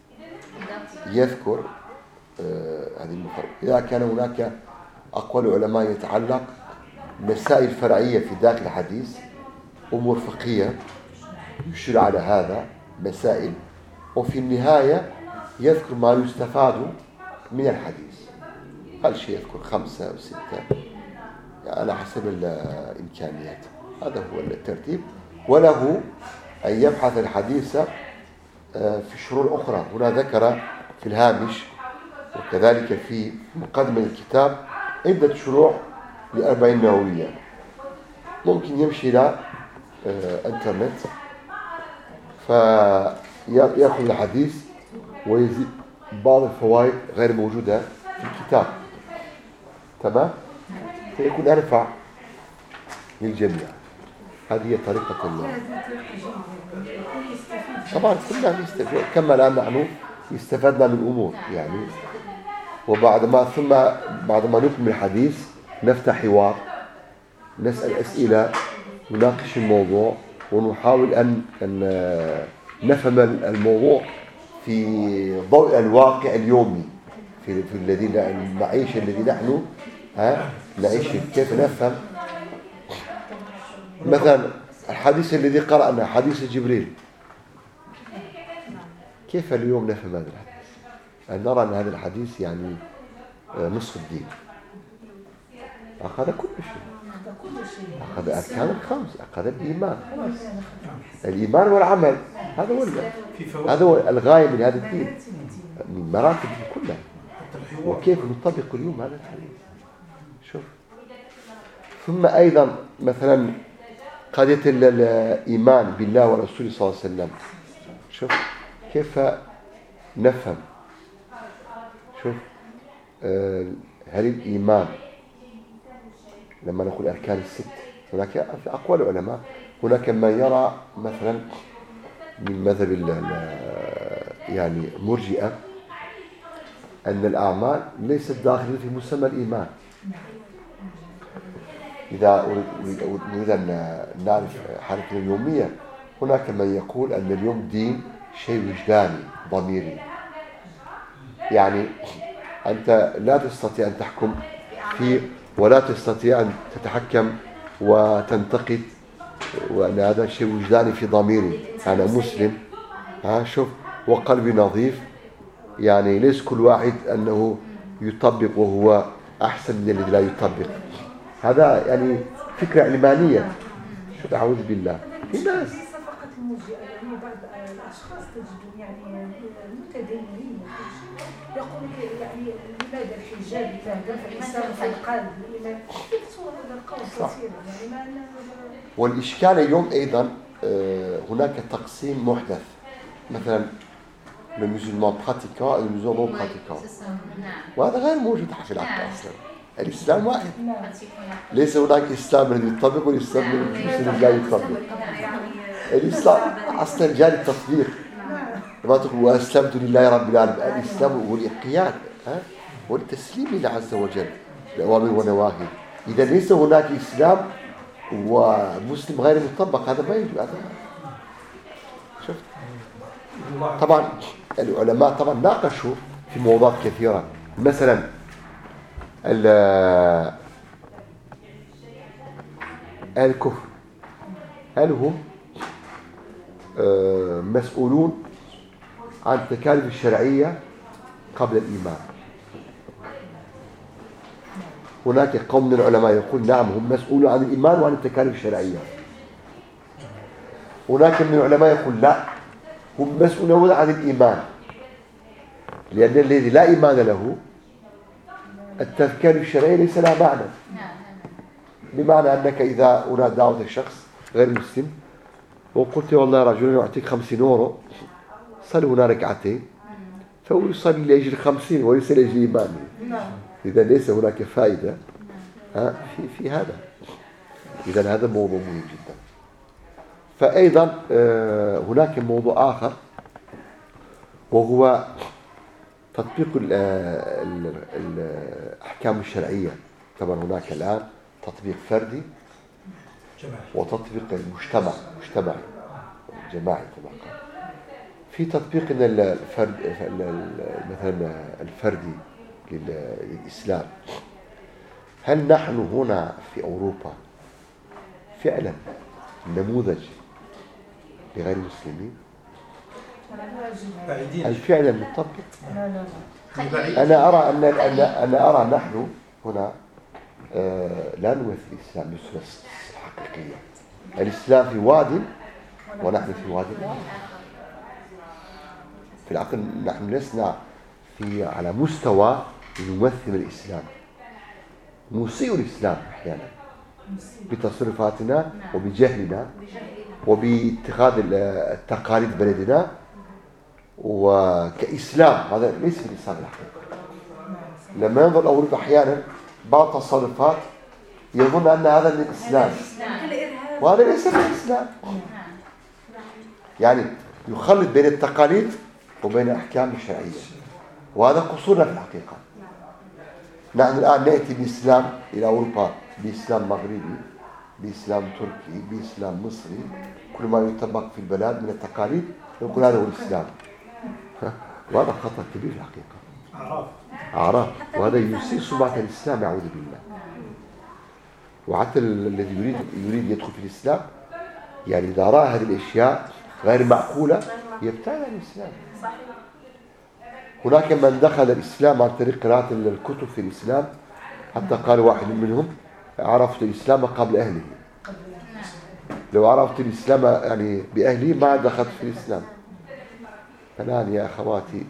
يذكر آه هذه المفردات. إذا كان هناك أقوال علماء يتعلق مسائل فرعية في داخل الحديث، أمور فقهية يشير على هذا مسائل، وفي النهاية يذكر ما يستفاد من الحديث. هل شيء يذكر خمسة أو ستة يعني على حسب الإمكانيات. هذا هو الترتيب. وله أن يبحث الحديث في شروط أخرى. هنا ذكر في الهامش وكذلك في مقدمة الكتاب عدة شروح لأربعين نووية. ممكن يمشي إلى انترنت فيأخذ الحديث ويزيد بعض الفوائد غير موجودة في الكتاب، تمام؟ فيكون أنفع للجميع. هذه هي طريقة الله. طبعا كلنا نستفيد، كما الآن نحن استفدنا من أمور يعني. وبعد ما ثم بعد ما نكمل الحديث نفتح حوار، نسأل أسئلة، نناقش الموضوع، ونحاول أن أن نفهم الموضوع في ضوء الواقع اليومي في في الذي المعيشة الذي نحن ها نعيش. كيف نفهم مثلا الحديث الذي قرأنا حديث جبريل، كيف اليوم نفهم هذا الحديث؟ أن نرى أن هذا الحديث يعني نصف الدين، أخذ كل شيء، أخذ أركان الخمس، أخذ الإيمان، الإيمان والعمل، هذا هو هذا هو الغاية من هذا الدين، من مراتب كلها. وكيف نطبق اليوم هذا الحديث؟ شوف. ثم أيضا مثلا قضية الإيمان بالله ورسوله صلى الله عليه وسلم، شوف كيف نفهم. شوف هل الإيمان لما نقول أركان الست، هناك في أقوال العلماء، هناك من يرى مثلا من مذهب يعني مرجئة أن الأعمال ليست داخلة في مسمى الإيمان. إذا نريد أن نعرف حالتنا اليومية، هناك من يقول أن اليوم دين شيء وجداني ضميري، يعني أنت لا تستطيع أن تحكم فيه ولا تستطيع أن تتحكم وتنتقد، وأن هذا شيء وجداني في ضميري، أنا مسلم ها شوف وقلبي نظيف، يعني ليس كل واحد أنه يطبق وهو أحسن من الذي لا يطبق. هذا يعني فكرة علمانية، شو أعوذ بالله. في ناس مرجئة يعني بعض الأشخاص تجدون يعني متدينين وكل شيء يقول لك يعني لماذا الحجاب إذا دفع الإسلام في القلب الإيمان يكثر هذا القول كثيرا يعني ما والإشكال اليوم أيضا هناك تقسيم محدث مثلا المسلمون براتيكان والمسلمون نون براتيكان وهذا غير موجود في العقل أصلا. الإسلام واحد ليس هناك إسلام الذي يطبق والإسلام الذي لا يطبق. الإسلام أصلا جاء للتطبيق لما تقول وأسلمت لله رب العالمين. الإسلام هو الانقياد والتسليم لله عز وجل لأوامر ونواهي. إذا ليس هناك إسلام ومسلم غير مطبق هذا ما يجب. هذا شفت طبعا العلماء طبعا ناقشوا في موضوعات كثيرة مثلا الكفر هل هم مسؤولون عن التكاليف الشرعية قبل الإيمان؟ هناك قوم من العلماء يقول نعم هم مسؤولون عن الإيمان وعن التكاليف الشرعية. هناك من العلماء يقول لا هم مسؤولون عن الإيمان لأن الذي لا إيمان له التكاليف الشرعية ليس لها معنى. بمعنى أنك إذا أراد دعوة الشخص غير مسلم وقلت والله يا رجل يعطيك خمسين يورو صلي هنا ركعتين فهو يصلي لأجل خمسين وليس لأجل إيمانه. إذا ليس هناك فائدة في في هذا. إذا هذا موضوع مهم جدا. فأيضا هناك موضوع آخر وهو تطبيق الأحكام الشرعية. طبعا هناك الآن تطبيق فردي وتطبيق المجتمع مجتمعي جماعي طبعا. في تطبيق الفرد مثلا الفردي للإسلام هل نحن هنا في أوروبا فعلا نموذج لغير المسلمين؟ هل فعلا نطبق؟ أنا أرى أن أنا أرى نحن هنا لا نمثل الإسلام بصورة حقيقية. الإسلام في واد ونحن في واد آخر. في العقل نحن لسنا في على مستوى نمثل الإسلام. نسيء الإسلام أحيانا بتصرفاتنا وبجهلنا وباتخاذ التقاليد بلدنا وكإسلام. هذا ليس في الإسلام الحقيقي. لما ينظر الأوروبي أحيانا بعض التصرفات يظن أن هذا من الإسلام وهذا ليس من الإسلام. يعني يخلط بين التقاليد وبين الأحكام الشرعية وهذا قصورنا في الحقيقة. نحن الآن نأتي بإسلام إلى أوروبا بإسلام مغربي بإسلام تركي بإسلام مصري كل ما يطبق في البلاد من التقاليد يقول هذا هو الإسلام. وهذا خطأ كبير في الحقيقة. أعراف وهذا يسيء سمعة الإسلام أعوذ بالله. وحتى الذي يريد يريد يدخل في الإسلام يعني إذا رأى هذه الأشياء غير معقولة يبتعد عن الإسلام. هناك من دخل الإسلام عن طريق قراءة الكتب في الإسلام حتى قال واحد منهم عرفت الإسلام قبل أهله. لو عرفت الإسلام يعني بأهله ما دخلت في الإسلام. الآن يا أخواتي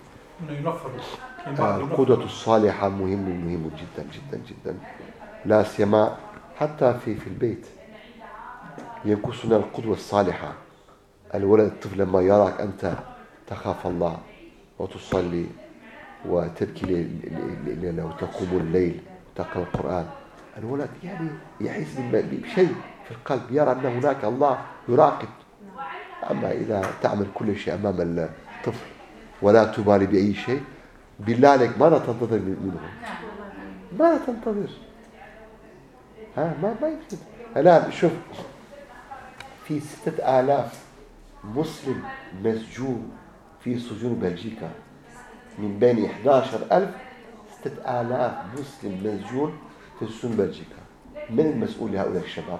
القدوة الصالحة مهم مهم جدا جدا جدا لا سيما حتى في في البيت. ينقصنا القدوة الصالحة. الولد الطفل لما يراك أنت تخاف الله وتصلي وتبكي لو تقوم الليل تقرأ القرآن الولد يعني يحس بشيء في القلب يرى أن هناك الله يراقب. أما إذا تعمل كل شيء أمام الطفل ولا تبالي بأي شيء بالله عليك ماذا تنتظر منهم؟ ماذا تنتظر؟ ها ما ما يمكن. الآن شوف في ستة آلاف مسلم مسجون في سجون بلجيكا من بين إحدى عشر ألف ستة آلاف مسلم مسجون في سجون بلجيكا. من المسؤول لهؤلاء الشباب؟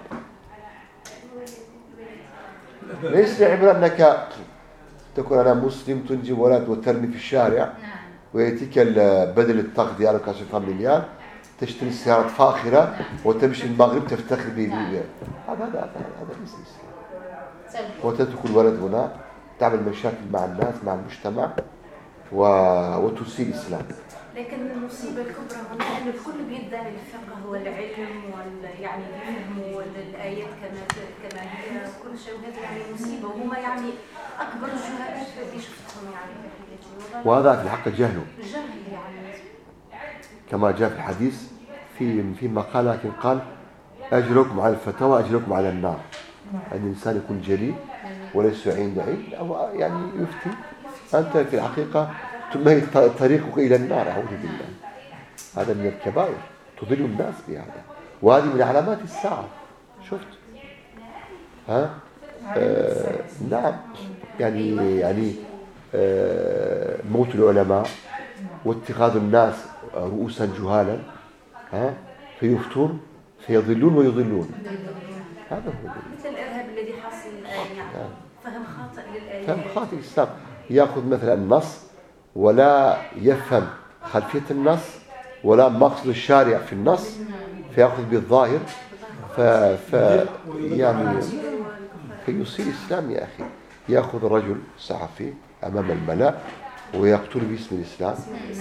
ليس العبرة أنك تكون أنا مسلم تنجب ولد وترمي في الشارع ويأتيك بدل الطاقة ديالك عشرة مليار تشتري سيارات فاخرة وتمشي المغرب تفتخر به. هذا هذا هذا ليس الإسلام. وتترك الولد هنا تعمل مشاكل مع الناس مع المجتمع و... وتسيء الإسلام. لكن المصيبة الكبرى هنا أن الكل بيدعي الفقه والعلم وال يعني يفهموا الآيات كما كما هي كل شيء، وهذا يعني مصيبة، وهما يعني أكبر الجهالات اللي شفتهم يعني في حياتي. وهذا في الحق جهل. جهل يعني. كما جاء في الحديث في في مقال لكن قال أجركم على الفتوى أجركم على النار. أن الإنسان يكون جليل وليس عنده علم أو يعني يفتي، أنت في الحقيقة تمهد طريقك إلى النار أعوذ بالله. هذا من الكبائر تضل الناس بهذا، وهذه من علامات الساعة. شفت ها آه نعم يعني يعني آه موت العلماء واتخاذ الناس رؤوسا جهالا ها فيفتون فيضلون ويضلون. هذا هو مثل الإرهاب الذي حاصل الآن يعني فهم خاطئ للآيات. فهم خاطئ الإسلام، يأخذ مثلا النص ولا يفهم خلفية النص ولا مقصد الشارع في النص فيأخذ بالظاهر ف... ف... يعني فيصير الإسلام يا أخي. يأخذ رجل صحفي أمام الملأ ويقتل باسم الإسلام.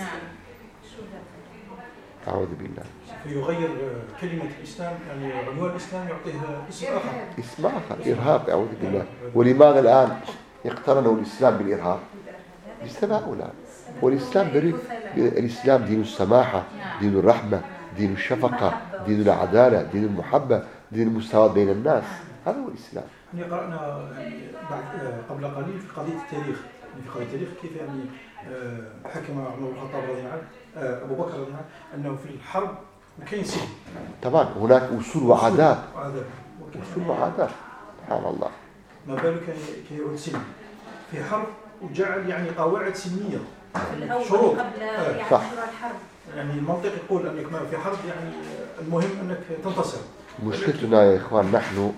أعوذ بالله. فيغير كلمة الإسلام يعني عنوان الإسلام يعطيها اسم آخر. اسم آخر إرهاب أعوذ بالله. ولماذا الآن يقترنوا الإسلام بالإرهاب؟ بسبب هؤلاء. والإسلام بريء. الإسلام دين السماحة، دين الرحمة، دين الشفقة، دين العدالة، دين المحبة، دين المساواة بين الناس. هذا هو الإسلام. يعني قرأنا يعني بعد قبل قليل في قضية التاريخ، يعني في قضية التاريخ كيف يعني حكم عمر بن الخطاب رضي الله عنه أبو بكر رضي الله عنه أنه في الحرب ما كاين سجن. طبعا هناك أصول وعادات. وعادات. أصول وعادات. سبحان الله. ما بالك كي يعود سن في حرب وجعل يعني قواعد سنية. شروط قبل يعني شروع الحرب. يعني المنطق يقول أنك ما في حرب يعني المهم أنك تنتصر. مشكلتنا يا إخوان نحن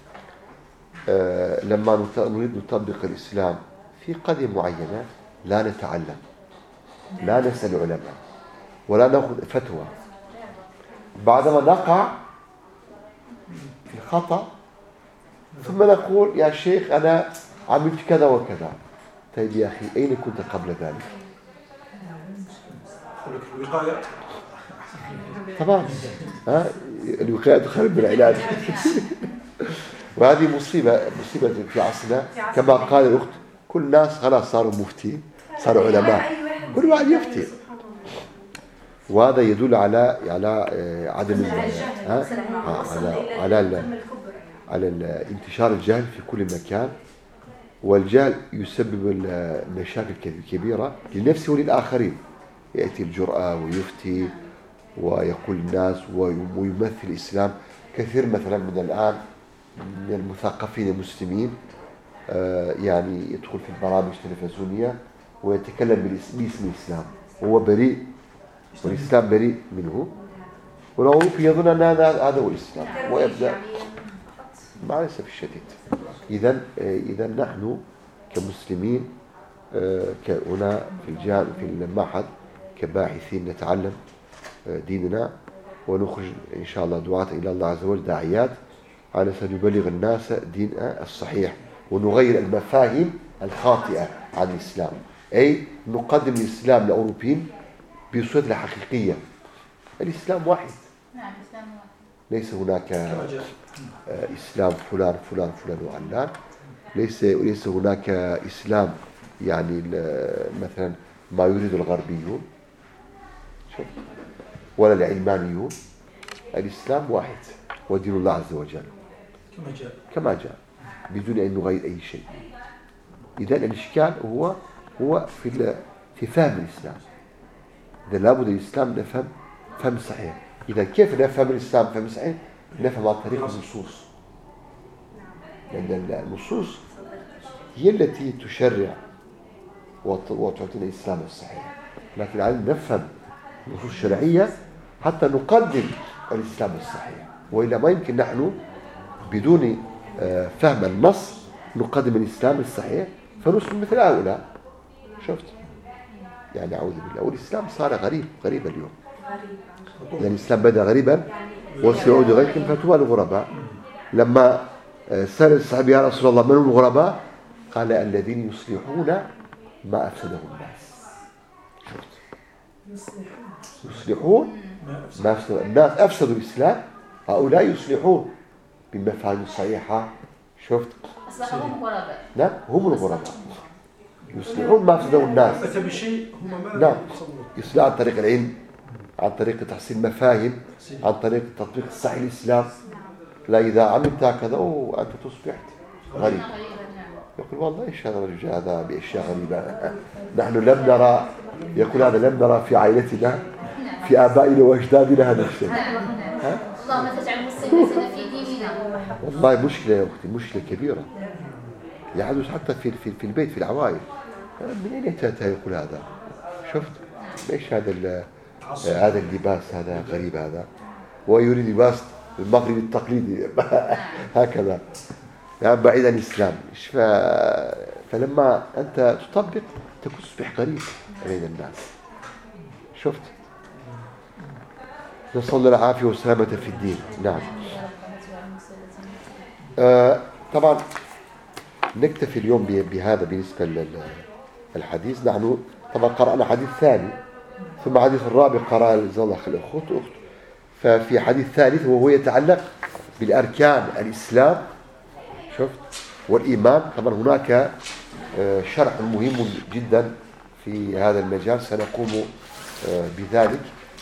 آه لما نريد نطبق الإسلام في قضية معينة لا نتعلم، لا نسأل علماء ولا نأخذ فتوى. بعدما نقع في الخطأ ثم نقول يا شيخ أنا عملت كذا وكذا. طيب يا أخي أين كنت قبل ذلك؟ الوقاية طبعا ها الوقاية خير من العلاج. وهذه مصيبة مصيبة في عصرنا. كما قال الأخت كل الناس خلاص صاروا مفتين صاروا علماء كل واحد يفتي. وهذا يدل على على عدم ها على على على انتشار الجهل في كل مكان. والجهل يسبب المشاكل كبيرة لنفسه وللآخرين. يأتي الجرأة ويفتي ويقول الناس ويمثل الإسلام. كثير مثلا من الآن من المثقفين المسلمين يعني يدخل في البرامج التلفزيونية ويتكلم باسم الإسلام وهو بريء والإسلام بريء منه، ولو يظن أن هذا هو الإسلام ويبدأ مع الأسف الشديد. إذا إذا نحن كمسلمين هنا في الجامعة في المعهد كباحثين نتعلم ديننا ونخرج إن شاء الله دعاة إلى الله عز وجل داعيات على سنبلغ الناس ديننا الصحيح ونغير المفاهيم الخاطئة عن الإسلام. أي نقدم الإسلام للأوروبيين بصورته الحقيقية. الإسلام واحد. نعم الإسلام واحد. ليس هناك إسلام فلان فلان فلان وعلان. ليس ليس هناك إسلام يعني مثلا ما يريد الغربيون ولا العلمانيون. الإسلام واحد ودين الله عز وجل كما جاء كما جاء بدون أن نغير أي شيء. إذن الإشكال هو هو في في فهم الإسلام. إذا لابد الإسلام نفهم فهم صحيح. إذا كيف نفهم الإسلام فهم صحيح؟ نفهم عن طريق النصوص، لأن النصوص هي التي تشرع وتعطينا الإسلام الصحيح. لكن علينا نفهم النصوص الشرعية حتى نقدم الإسلام الصحيح، وإلا ما يمكن نحن بدون فهم النص نقدم الإسلام الصحيح فنصبح مثل هؤلاء. شفت يعني أعوذ بالله. والإسلام صار غريب غريب اليوم. يعني الإسلام بدأ غريبا وسيعود غريبا فتوى الغرباء. لما سأل الصحابي يا رسول الله من الغرباء؟ قال الذين يصلحون ما أفسده الناس. شفت؟ يصلحون ما أفسده الناس، أفسدوا الإسلام، هؤلاء يصلحون بالمفاهيم الصحيحة. شفت؟ أصلحوا هم غرباء. نعم هم الغرباء يصلحون ما أفسده الناس. أتى بشيء هم ما نعم يتصورون. يصلح عن طريق العلم، عن طريق تحسين المفاهيم، عن طريق التطبيق الصحيح للإسلام. لا إذا عملت هكذا وأنت تصبحت غريب. يقول والله إيش هذا الرجال هذا بأشياء غريبة نحن لم نرى، يقول هذا لم نرى في عائلتنا في آبائنا وأجدادنا هذا الشيء. اللهم تجعل مسلمتنا في ديننا. والله مشكلة يا أختي، مشكلة كبيرة يحدث حتى في في في البيت في العوائل. من أين أتى يقول هذا؟ شفت؟ إيش هذا هذا اللباس هذا غريب هذا، ويريد لباس المغربي التقليدي هكذا يعني بعيد عن الإسلام. ف... فلما أنت تطبق تصبح غريب بين الناس. شفت؟ نسأل الله العافية والسلامة في الدين. نعم. آه طبعا نكتفي اليوم بهذا بالنسبة للحديث. نحن طبعا قرأنا حديث ثاني، ثم حديث الرابع قرأ الأخ الأخوت. ففي حديث ثالث وهو يتعلق بالأركان الإسلام. شفت؟ والإيمان. طبعا هناك شرح مهم جدا في هذا المجال سنقوم بذلك.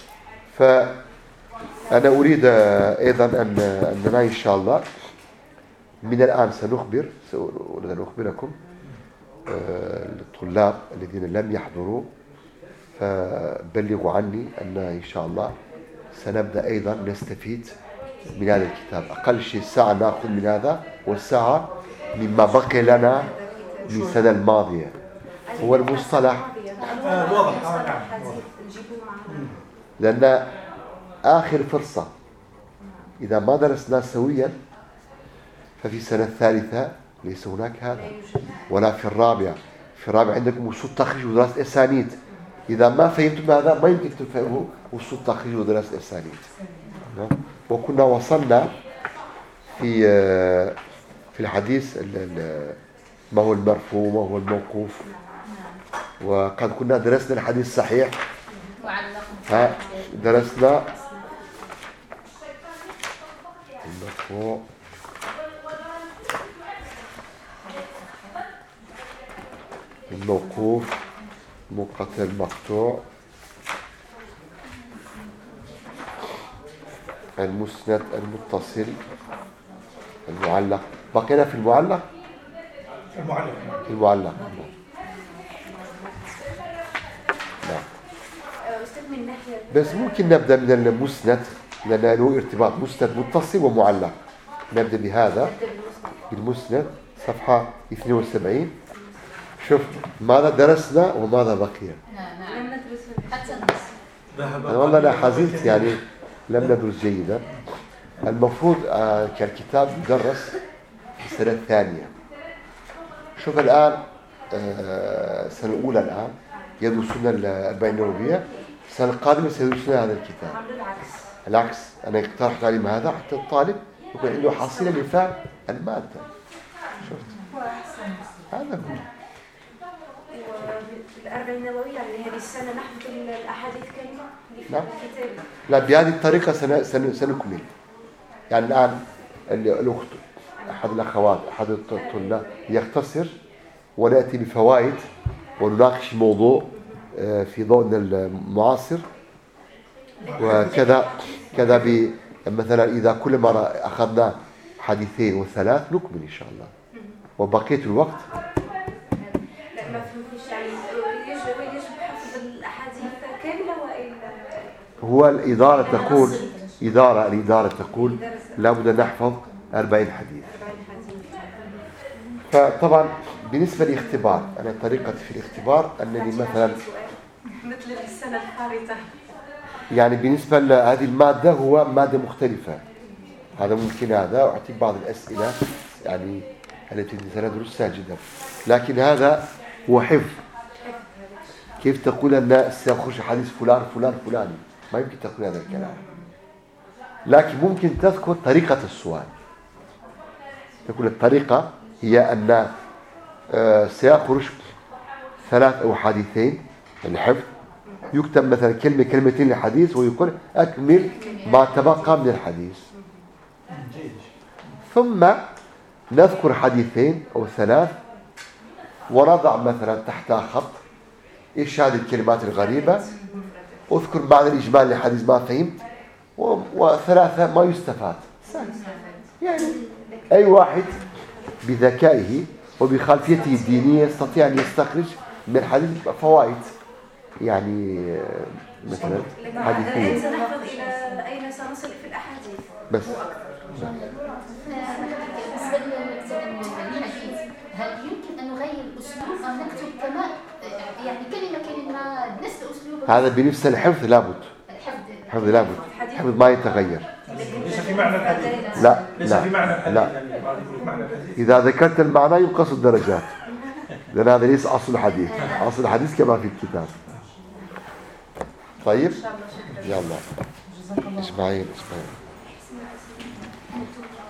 فأنا أريد أيضا أن أننا إن شاء الله من الآن سنخبر سأريد أن أخبركم الطلاب الذين لم يحضروا، فبلغوا عني أن إن شاء الله سنبدأ أيضا نستفيد من هذا الكتاب. أقل شيء ساعة نأخذ من هذا، والساعة مما بقي لنا من السنة الماضية. هو المصطلح واضح. لأن آخر فرصة إذا ما درسنا سويا ففي السنة الثالثة ليس هناك هذا، ولا في الرابعة. في الرابعة عندكم وصول تخريج ودراسة أسانيد. إذا ما فهمتم هذا ما يمكن تفهموا وصول تخريج ودراسة أسانيد. وكنا وصلنا في في الحديث ما هو المرفوع وما هو الموقوف، وقد كنا درسنا الحديث الصحيح. ها درسنا المرفوع الموقوف منقطع المقطوع المسند المتصل المعلق. بقينا في المعلق المعلق المعلق نعم. بس ممكن نبدأ من المسند لأنه له ارتباط مسند متصل ومعلق. نبدأ بهذا بالمسند صفحة اثنين وسبعين. شوف ماذا درسنا وماذا بقي. نعم نعم. حتى أنا والله أنا حزنت يعني لم ندرس جيدا. المفروض آه كالكتاب يدرس في السنة الثانية. شوف الآن آه السنة الأولى الآن يدرسون الأربعين النووية، السنة القادمة سيدرسون هذا الكتاب. العكس أنا اقترحت عليهم هذا حتى الطالب يكون عنده حصيلة لفهم المادة. شفت هذا هو. الأربعين النووية يعني هذه السنة نحفظ الأحاديث كاملة. نعم. لا بهذه الطريقة سن سن سنكمل. يعني الآن الأخت أحد الأخوات أحد الطلاب يختصر ونأتي بفوائد ونناقش موضوع في ضوءنا المعاصر، وكذا كذا ب مثلا إذا كل مرة أخذنا حديثين وثلاث نكمل إن شاء الله. وبقية الوقت لا ما فهمتش يعني يجب يجب حفظ الأحاديث كاملة وإلا هو الإدارة تقول إدارة الإدارة تقول لابد نحفظ أربعين حديث. فطبعا بالنسبة للاختبار أنا طريقتي في الاختبار أنني مثلا مثل السنة الفارطة يعني بالنسبة لهذه المادة هو مادة مختلفة. هذا ممكن هذا أعطيك بعض الأسئلة يعني التي سندرسها جدا، لكن هذا هو حفظ. كيف تقول أن سيخرج حديث فلان فلان فلاني؟ ما يمكن تقول هذا الكلام، لكن ممكن تذكر طريقة السؤال. تكون الطريقة هي أن آه سيخرج ثلاث أو حديثين الحفظ، يكتب مثلا كلمة كلمتين للحديث ويقول أكمل ما تبقى من الحديث، ثم نذكر حديثين أو ثلاث ونضع مثلا تحتها خط إيش هذه الكلمات الغريبة، أذكر معنى الإجمال لحديث ما فهمت، وثلاثة ما يستفاد. يعني أي واحد بذكائه وبخلفيته الدينية يستطيع أن يستخرج من الحديث فوائد يعني مثلا حديثية. سنحفظ إلى أين سنصل في الأحاديث بس الحديث هل يمكن أن نغير الأسلوب أو نكتب كما يعني كلمة كلمة بنفس الأسلوب؟ هذا بنفس الحفظ لابد، الحفظ لابد، الحفظ ما يتغير. ليس في معنى الحديث. لا ليس لا في معنى الحديث. لا. يعني بعض يقول معنى الحديث. إذا ذكرت المعنى ينقص الدرجات، لأن هذا ليس أصل الحديث، أصل الحديث كما في الكتاب. طيب يلا إسماعيل إسماعيل